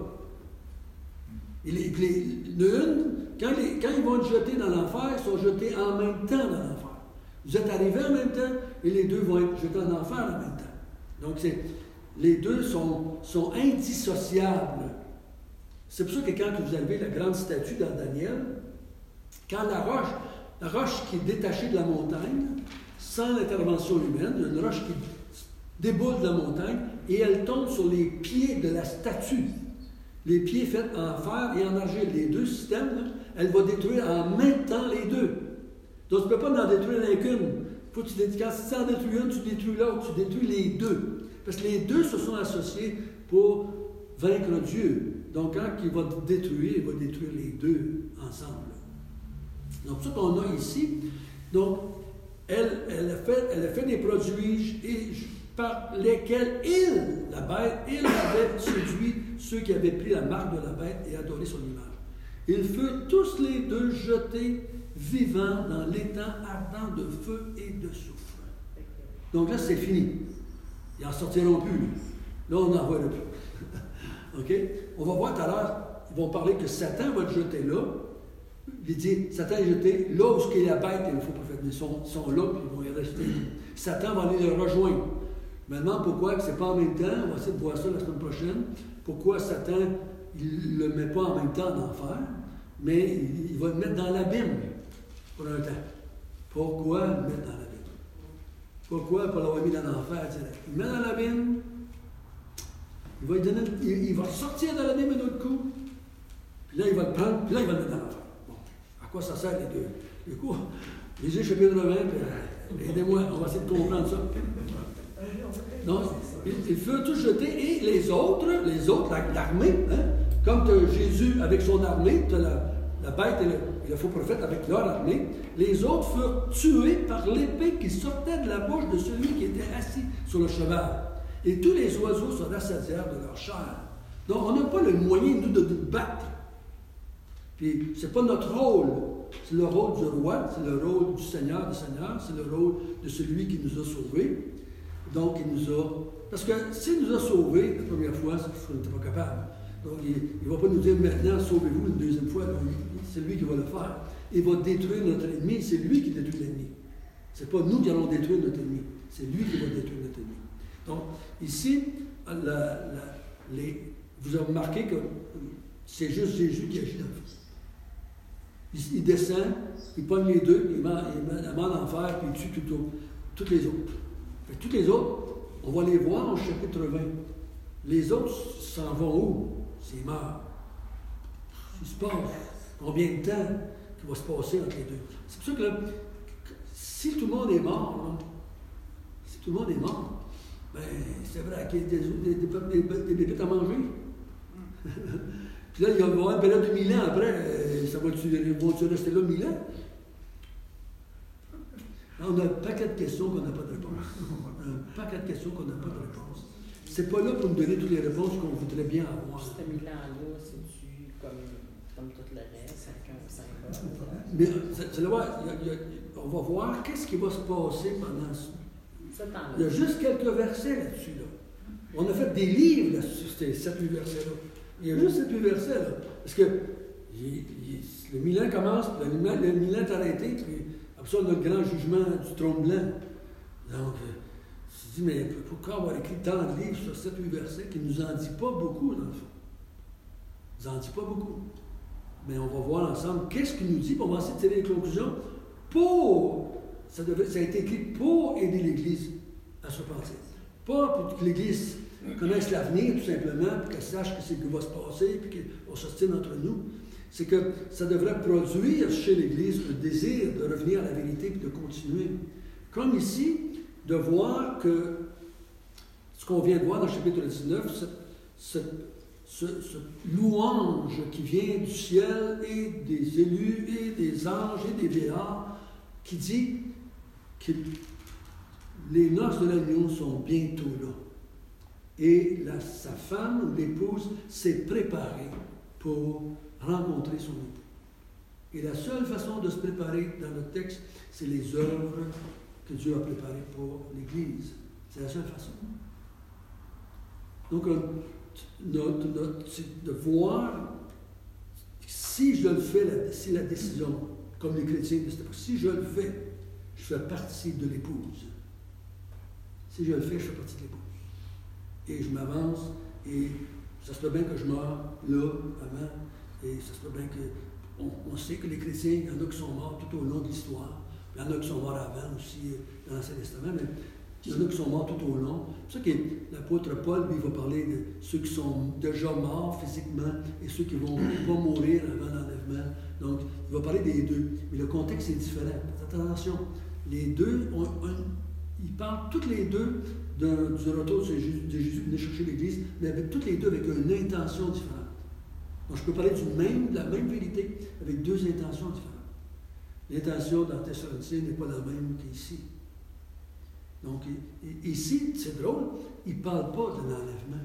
Quand ils vont être jetés dans l'enfer, ils sont jetés en même temps dans l'enfer. Vous êtes arrivés en même temps et les deux vont être jetés en enfer en même temps. Donc, les deux sont indissociables. C'est pour ça que quand vous avez la grande statue dans Daniel, quand la roche qui est détachée de la montagne, sans l'intervention humaine, il y a une roche qui déboule de la montagne et elle tombe sur les pieds de la statue. Les pieds faits en fer et en argile. Les deux systèmes, là, elle va détruire en même temps les deux. Donc, tu ne peux pas en détruire rien qu'une. Faut que quand tu en détruis une, tu détruis l'autre, tu détruis les deux. Parce que les deux se sont associés pour vaincre Dieu. Donc, quand il va détruire, il va détruire les deux ensemble. Donc, c'est ça qu'on a ici. Donc, elle a fait des produits par lesquels la bête, avait séduit ceux qui avaient pris la marque de la bête et adoré son image. Ils furent tous les deux jetés vivants dans l'étang ardent de feu et de soufre. Donc là, c'est fini. Ils n'en sortiront plus. Là, on n'en voit plus. OK? On va voir tout à l'heure, ils vont parler que Satan va être jeté là. Il dit, Satan est jeté là où est la bête et le faux prophète. Ils sont là, puis ils vont y rester. Satan va aller le rejoindre. Maintenant, pourquoi ce n'est pas en même temps? On va essayer de voir ça la semaine prochaine. Pourquoi Satan, il ne le met pas en même temps en enfer, mais il va le mettre dans l'abîme pour un temps. Pourquoi le mettre dans l'abîme? Pourquoi pas l'avoir mis dans l'enfer? Il le met dans l'abîme, il va sortir de l'abîme un autre coup, puis là, il va le prendre, puis là, il va le mettre dans l'enfer. Bon, à quoi ça sert les deux? Du coup, lisez chapitre 20, puis aidez-moi, on va essayer de comprendre ça. Donc, ils furent tous jetés et les autres, l'armée, hein, comme tu as Jésus avec son armée, tu as la bête et le faux prophète avec leur armée, les autres furent tués par l'épée qui sortait de la bouche de celui qui était assis sur le cheval. Et tous les oiseaux se rassasièrent de leur chair. Donc, on n'a pas le moyen, nous, de nous battre. Puis, ce n'est pas notre rôle. C'est le rôle du roi, c'est le rôle du Seigneur, c'est le rôle de celui qui nous a sauvés. Donc, il nous a... Parce que s'il nous a sauvés la première fois, c'est parce qu'on n'était pas capable. Donc, il ne va pas nous dire maintenant, sauvez-vous une deuxième fois. C'est lui qui va le faire. Il va détruire notre ennemi. C'est lui qui détruit l'ennemi. Ce n'est pas nous qui allons détruire notre ennemi. C'est lui qui va détruire notre ennemi. Donc, ici, vous avez remarqué que c'est juste Jésus qui agit dans le feu. Il descend, il pogne les deux, il met en enfer, puis il tue toutes les autres. Toutes les autres, on va les voir au chapitre 20. Les autres s'en vont où? C'est mort. Il se passe combien de temps qui va se passer entre les deux? C'est pour ça que là, si tout le monde est mort, ben, c'est vrai qu'il y a des bébites à manger. Puis là, il va y avoir une période de 1000 ans après, vont-tu rester là 1000 ans? Là, on a un paquet de questions qu'on n'a pas de réponse. C'est pas là pour nous donner toutes les réponses qu'on voudrait bien avoir. Ce 1000 ans-là, c'est-tu comme tout le reste, avec un symbole? Mais on va voir qu'est-ce qui va se passer pendant ce temps-là. Il y a juste quelques versets là-dessus. Là. On a fait des livres là-dessus, ces 7-8 versets-là. Il y a juste 7-8 versets là. Parce que le 1000 ans commence, le 1000 ans est arrêté, puis Après ça, on a le grand jugement du trône blanc. Donc, tu te dis, mais pourquoi avoir écrit tant de livres sur 7-8 versets qui ne nous en dit pas beaucoup, dans le fond? Il ne nous en dit pas beaucoup. Mais on va voir ensemble qu'est-ce qu'il nous dit, puis on va essayer de tirer les conclusions ça a été écrit pour aider l'Église à se repentir. Pas pour que l'Église connaisse l'avenir, tout simplement, puis qu'elle sache ce qui va se passer, puis qu'on s'ostine entre nous. C'est que ça devrait produire chez l'Église le désir de revenir à la vérité et de continuer. Comme ici, de voir que ce qu'on vient de voir dans le chapitre 19, ce louange qui vient du ciel et des élus et des anges et des vieillards, qui dit que les noces de l'agneau sont bientôt là. Et sa femme, l'épouse, s'est préparée pour rencontrer son époux. Et la seule façon de se préparer dans notre texte, c'est les œuvres que Dieu a préparées pour l'Église. C'est la seule façon. Donc, c'est de voir si je le fais, si la décision, comme les chrétiens de cette époque, si je le fais, je fais partie de l'épouse. Si je le fais, je fais partie de l'épouse. Et je m'avance, et ça se peut bien que je meure là, avant, et ça se peut bien que... On sait que les chrétiens, il y en a qui sont morts tout au long de l'histoire, il y en a qui sont morts avant aussi dans l'Ancien Testament, mais il y en a qui sont morts tout au long. C'est pour ça que l'apôtre Paul, lui, va parler de ceux qui sont déjà morts physiquement et ceux qui vont mourir avant l'enlèvement. Donc, il va parler des deux. Mais le contexte est différent. Faites attention. Les deux, ils parlent toutes les deux du retour de Jésus venir chercher l'Église, mais avec toutes les deux avec une intention différente. Donc, je peux parler de la même vérité avec deux intentions différentes. L'intention dans Thessaloniciens n'est pas la même qu'ici. Donc, ici, c'est drôle, il ne parle pas de l'enlèvement.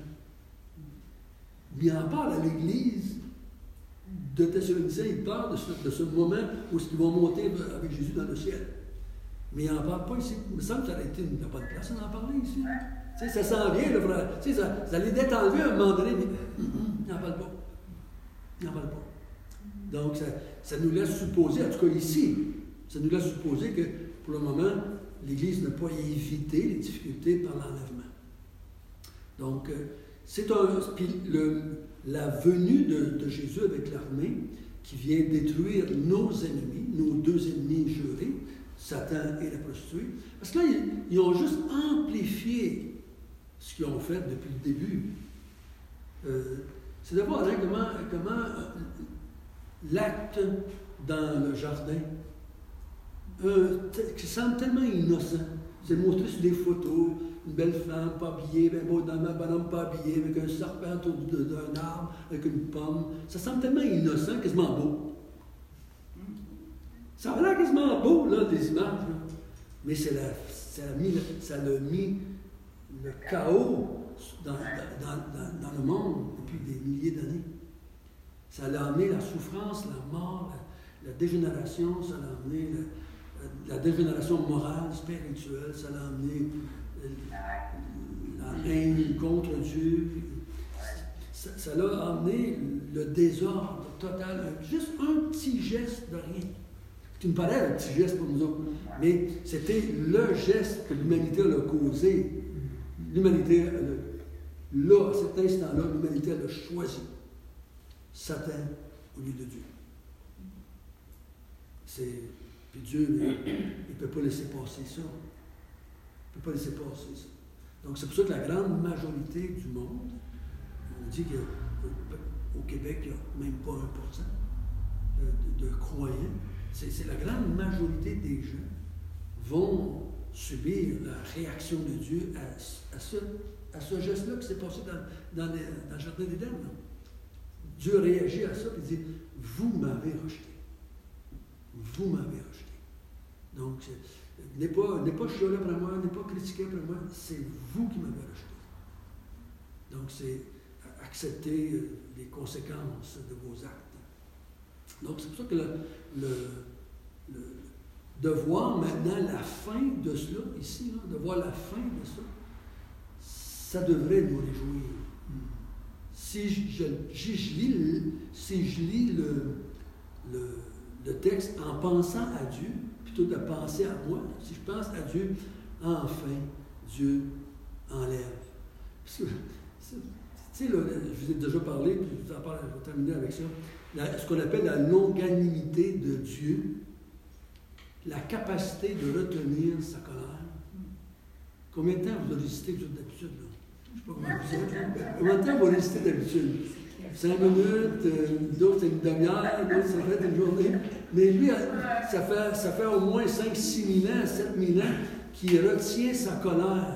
Il en parle à l'Église de Thessaloniciens, il parle de ce moment où ils vont monter avec Jésus dans le ciel. Mais il n'en parle pas ici. Il me semble que ça aurait été une bonne place d'en parler ici. Tu sais, ça s'en vient, le frère. Tu sais, ça allait d'être enlevé à un moment donné, mais il n'en parle pas. Il n'en parle pas. Donc, ça nous laisse supposer, en tout cas ici, ça nous laisse supposer que, pour le moment, l'Église n'a pas évité les difficultés par l'enlèvement. Donc, puis la venue de Jésus avec l'armée qui vient détruire nos ennemis, nos deux ennemis jurés, Satan et la prostituée. Parce que là, ils ont juste amplifié ce qu'ils ont fait depuis le début. C'est de voir comment l'acte dans le jardin, qui semble tellement innocent. C'est montré sur des photos, une belle femme pas habillée, un beau bonhomme pas habillé, avec un serpent autour d'un arbre, avec une pomme. Ça semble tellement innocent, quasiment beau. Ça a l'air quasiment beau, là, des images. Là. Mais ça a mis le chaos dans le monde depuis des milliers d'années. Ça a amené la souffrance, la mort, la dégénération, ça a amené la dégénération morale, spirituelle, ça a amené la haine contre Dieu. Ça l'a amené le désordre total. Juste un petit geste de rien. Qui me paraît un petit geste pour nous autres. Mais c'était le geste que l'humanité a causé. L'humanité, là, à cet instant-là, l'humanité a choisi Satan au lieu de Dieu. Puis Dieu, il ne peut pas laisser passer ça. Il ne peut pas laisser passer ça. Donc, c'est pour ça que la grande majorité du monde, on dit qu'au Québec, il n'y a même pas 1% de croyants. C'est la grande majorité des gens vont subir la réaction de Dieu à ce geste-là qui s'est passé dans le jardin d'Éden. Dieu réagit à ça et dit « Vous m'avez rejeté. Vous m'avez rejeté. » Donc, n'est pas chialé après moi, n'est pas critiqué après moi, c'est vous qui m'avez rejeté. Donc, c'est accepter les conséquences de vos actes. Donc, c'est pour ça que de voir maintenant la fin de cela, ici, là, de voir la fin de ça, ça devrait nous réjouir. Si je lis le texte en pensant à Dieu, plutôt que de penser à moi. Si je pense à Dieu, enfin, Dieu enlève. Parce que, tu sais, je vous ai déjà parlé, puis je vais terminer avec ça, ce qu'on appelle la longanimité de Dieu, la capacité de retenir sa colère. Combien de temps vous résistez d'habitude? Je ne sais pas comment vous êtes. Combien de temps vous résistez d'habitude? 5 minutes, d'autres c'est une demi-heure, d'autres ça fait une journée. Mais lui, ça fait au moins 5-6 000 ans, 7 000 ans qu'il retient sa colère,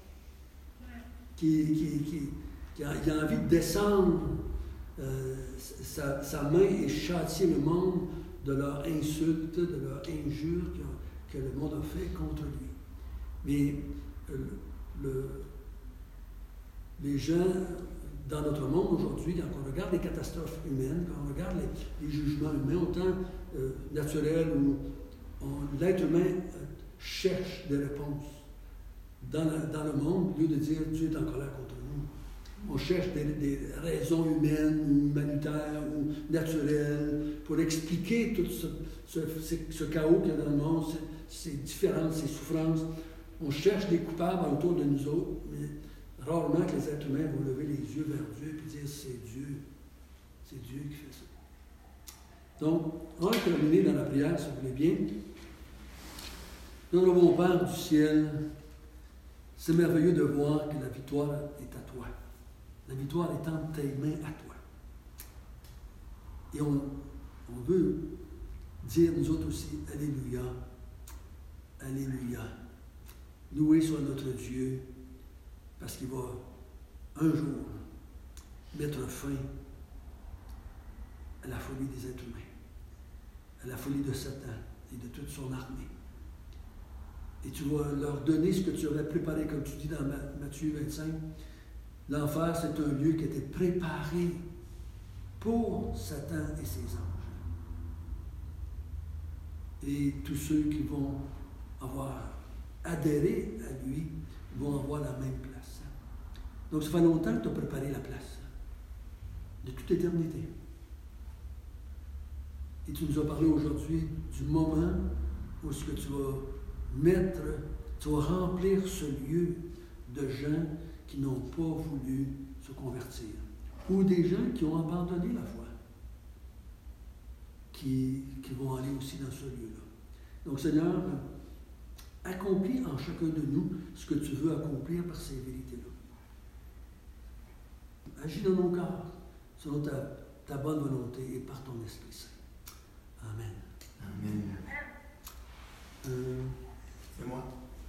qui a envie de descendre sa main et châtier le monde de leur insulte, de leur injure que le monde a fait contre lui. Mais les gens dans notre monde aujourd'hui, quand on regarde les catastrophes humaines, quand on regarde les jugements humains, autant naturels où l'être humain cherche des réponses dans le monde, au lieu de dire Dieu est en colère contre nous. On cherche des raisons humaines ou humanitaires ou naturelles pour expliquer tout ce chaos qu'il y a dans le monde, ces différences, ces souffrances. On cherche des coupables autour de nous autres, mais rarement que les êtres humains vont lever les yeux vers Dieu et dire c'est Dieu qui fait ça. Donc, on va terminer dans la prière, si vous voulez bien. Notre bon Père du ciel, c'est merveilleux de voir que la victoire est à toi. La victoire est entre tes mains à toi. Et on veut dire, nous autres aussi, Alléluia, Alléluia. Loué soit notre Dieu, parce qu'il va un jour mettre fin à la folie des êtres humains, à la folie de Satan et de toute son armée. Et tu vas leur donner ce que tu aurais préparé, comme tu dis dans Matthieu 25. L'enfer, c'est un lieu qui était préparé pour Satan et ses anges. Et tous ceux qui vont avoir adhéré à lui vont avoir la même place. Donc, ça fait longtemps que tu as préparé la place, de toute éternité. Et tu nous as parlé aujourd'hui du moment où ce que tu vas remplir ce lieu de gens qui n'ont pas voulu se convertir, ou des gens qui ont abandonné la foi, qui vont aller aussi dans ce lieu-là. Donc, Seigneur, accomplis en chacun de nous ce que tu veux accomplir par ces vérités-là. Agis dans nos cœurs, selon ta bonne volonté et par ton Esprit Saint. Amen. Amen. C'est moi.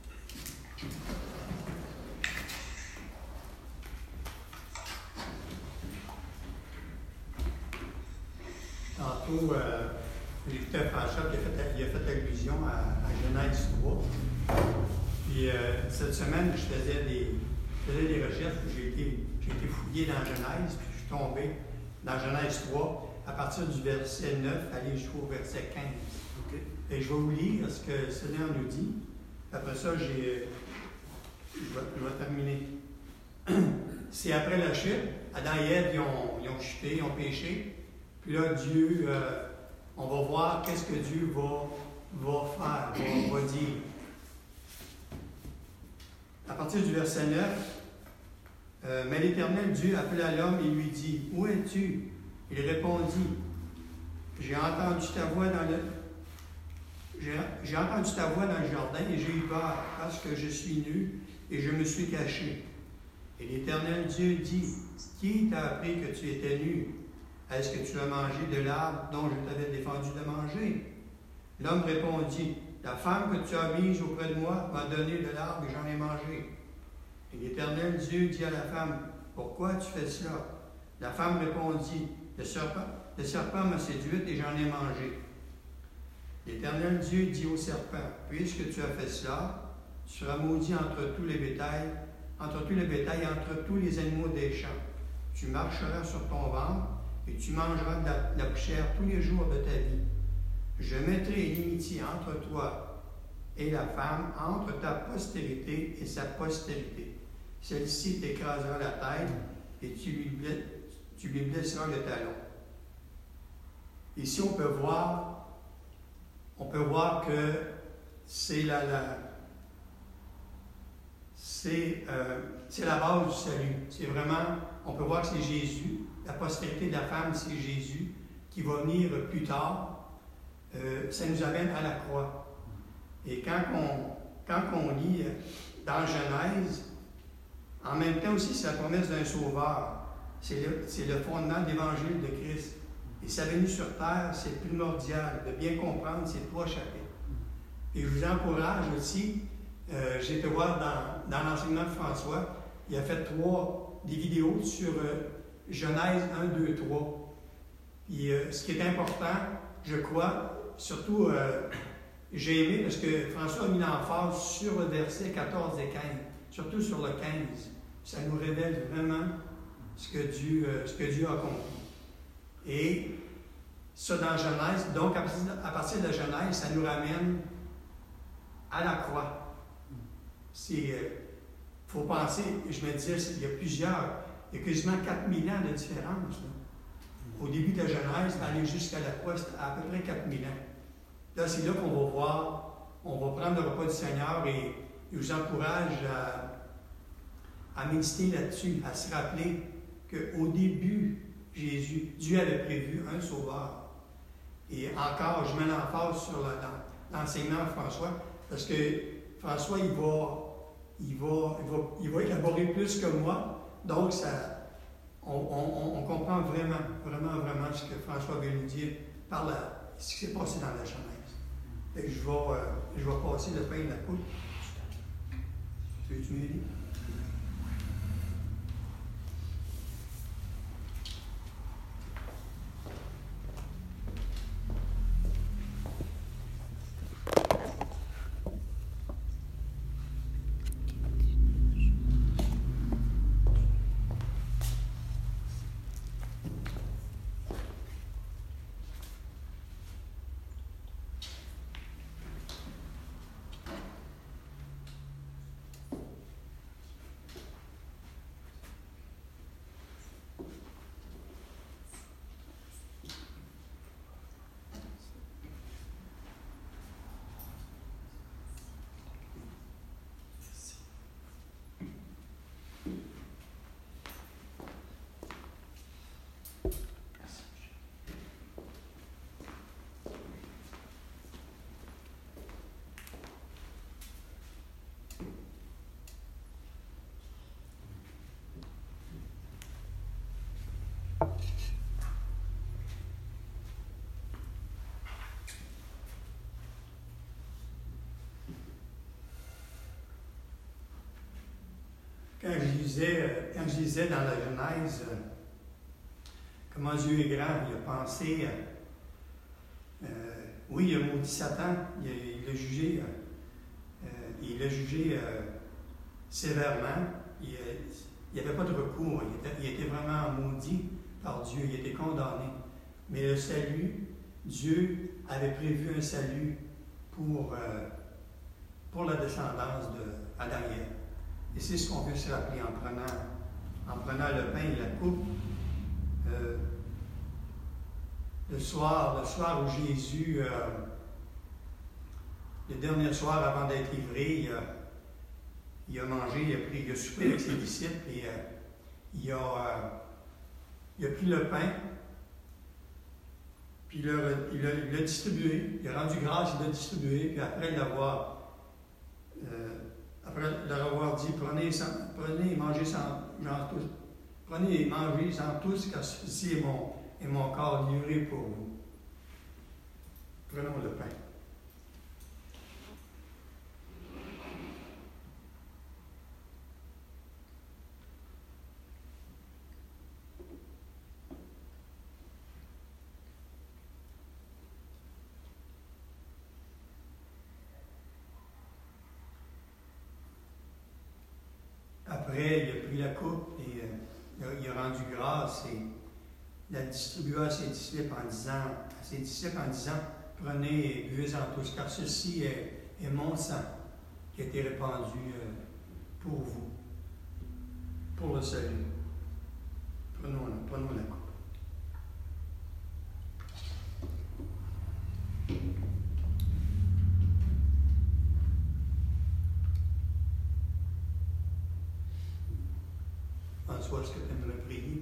Tantôt, j'écoutais François qui a fait allusion à Genèse 3. Puis cette semaine, je faisais des recherches, j'ai été fouillé dans Genèse, puis je suis tombé dans Genèse 3, à partir du verset 9, aller jusqu'au verset 15. Okay. Et je vais vous lire ce que le Seigneur nous dit. Après ça, je vais terminer. C'est après la chute, Adam et Ève, ils ont chuté, ils ont péché. Puis là, Dieu, on va voir qu'est-ce que Dieu va faire, va dire. À partir du verset 9, mais l'Éternel Dieu appela l'homme et lui dit, « Où es-tu? » Il répondit, « J'ai entendu ta voix dans le jardin et j'ai eu peur parce que je suis nu et je me suis caché. » Et l'Éternel Dieu dit, « Qui t'a appris que tu étais nu? Est-ce que tu as mangé de l'arbre dont je t'avais défendu de manger? » L'homme répondit, « La femme que tu as mise auprès de moi m'a donné de l'arbre et j'en ai mangé. » Et l'Éternel Dieu dit à la femme, « Pourquoi tu fais cela? » La femme répondit, « Le serpent m'a séduite et j'en ai mangé. » L'Éternel Dieu dit au serpent, « Puisque tu as fait cela, tu seras maudit entre tous les bétails, entre tous les animaux des champs. Tu marcheras sur ton ventre et tu mangeras de la poussière tous les jours de ta vie. Je mettrai l'amitié entre toi et la femme, entre ta postérité et sa postérité. Celle-ci t'écrasera la tête et tu lui blesseras le talon. » Ici, on peut voir on peut voir que c'est la base du salut. C'est vraiment, on peut voir que c'est Jésus, la postérité de la femme, c'est Jésus, qui va venir plus tard. Ça nous amène à la croix. Et quand on lit dans Genèse, en même temps aussi, c'est la promesse d'un sauveur. C'est le fondement de l'évangile de Christ. Et sa venue sur terre, c'est primordial de bien comprendre ces 3 chapitres. Et je vous encourage aussi, j'ai été voir dans l'enseignement de François, il a fait des vidéos sur Genèse 1, 2, 3. Puis ce qui est important, je crois, surtout, j'ai aimé parce que François a mis l'emphase sur le verset 14 et 15, surtout sur le 15. Ça nous révèle vraiment ce que Dieu a accompli. Et ça dans Genèse, donc à partir de la Genèse, ça nous ramène à la croix. Il faut penser, je me disais, il y a quasiment 4000 ans de différence. Là. Au début de la Genèse, aller jusqu'à la croix, c'est à peu près 4000 ans. Là, c'est là qu'on va voir, on va prendre le repas du Seigneur et je vous encourage à méditer là-dessus, à se rappeler qu'au début, Dieu avait prévu un sauveur. Et encore, je mets l'emphase sur l'enseignement de François, parce que François, il va élaborer plus que moi. Donc, on comprend vraiment ce que François veut nous dire par ce qui s'est passé dans la Genèse. Et je vais passer le pain et la coupe. Tu m'aider? Quand je lisais dans la Genèse comment Dieu est grand, il a pensé, oui, il a maudit Satan, il l'a jugé, sévèrement, il n'y avait pas de recours, il était vraiment maudit par Dieu, il était condamné. Mais le salut, Dieu avait prévu un salut pour la descendance d'Adam et Ève. Et c'est ce qu'on veut se rappeler en prenant le pain et la coupe. Le soir où Jésus, le dernier soir avant d'être livré, il a mangé, il a soupé avec ses disciples et il a pris le pain, puis il l'a distribué, il a rendu grâce, il l'a distribué, puis après l'avoir dit, prenez et mangez sans tous, car ceci est mon corps livré pour vous. Prenons le pain. Après, il a pris la coupe et il a rendu grâce et il l'a distribué à ses disciples en disant, prenez et buvez-en tous, car ceci est mon sang qui a été répandu pour vous, pour le salut. Prenons la coupe.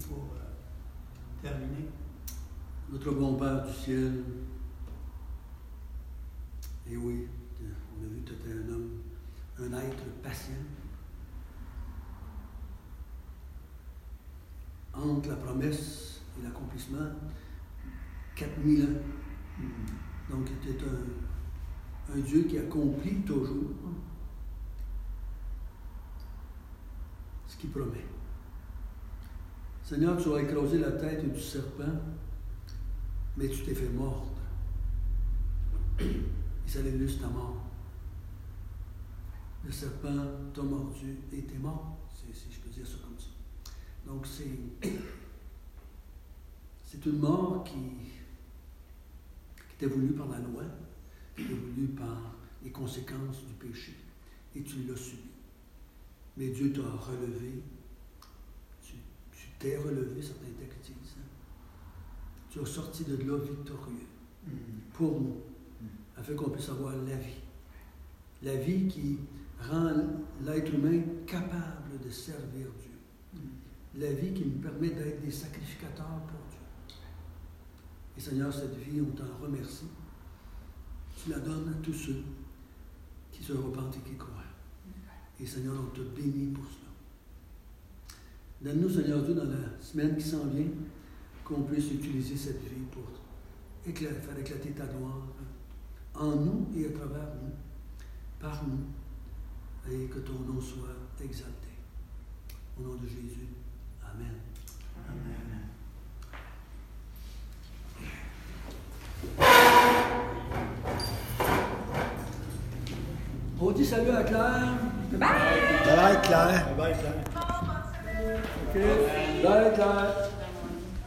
pour terminer. Notre bon Père du ciel, et oui, on a vu que tu étais un homme, un être patient. Entre la promesse et l'accomplissement, 4000 ans. Donc, tu es un Dieu qui accomplit toujours ce qu'il promet. Seigneur, tu as écrasé la tête du serpent, mais tu t'es fait mordre. Et ça l'illustre ta mort. Le serpent t'a mordu et t'es mort, si je peux dire ça comme ça. Donc c'est une mort qui était voulue par la loi, qui était voulue par les conséquences du péché, et tu l'as subi. Mais Dieu t'a relevé, tu t'es relevé, certains textes disent. Tu as sorti de là victorieux pour nous, afin qu'on puisse avoir la vie. La vie qui rend l'être humain capable de servir Dieu. La vie qui nous permet d'être des sacrificateurs pour Dieu. Et Seigneur, cette vie, on t'en remercie. Tu la donnes à tous ceux qui se repentent et qui croient. Et Seigneur, on te bénit pour cela. Donne-nous, Seigneur Dieu, dans la semaine qui s'en vient, qu'on puisse utiliser cette vie pour faire éclater ta gloire en nous et à travers nous, par nous, et que ton nom soit exalté. Au nom de Jésus. Amen. Amen. On dit salut à Claire. Bye! Bye, Claire. Bye, Claire. OK. Bye, Claire.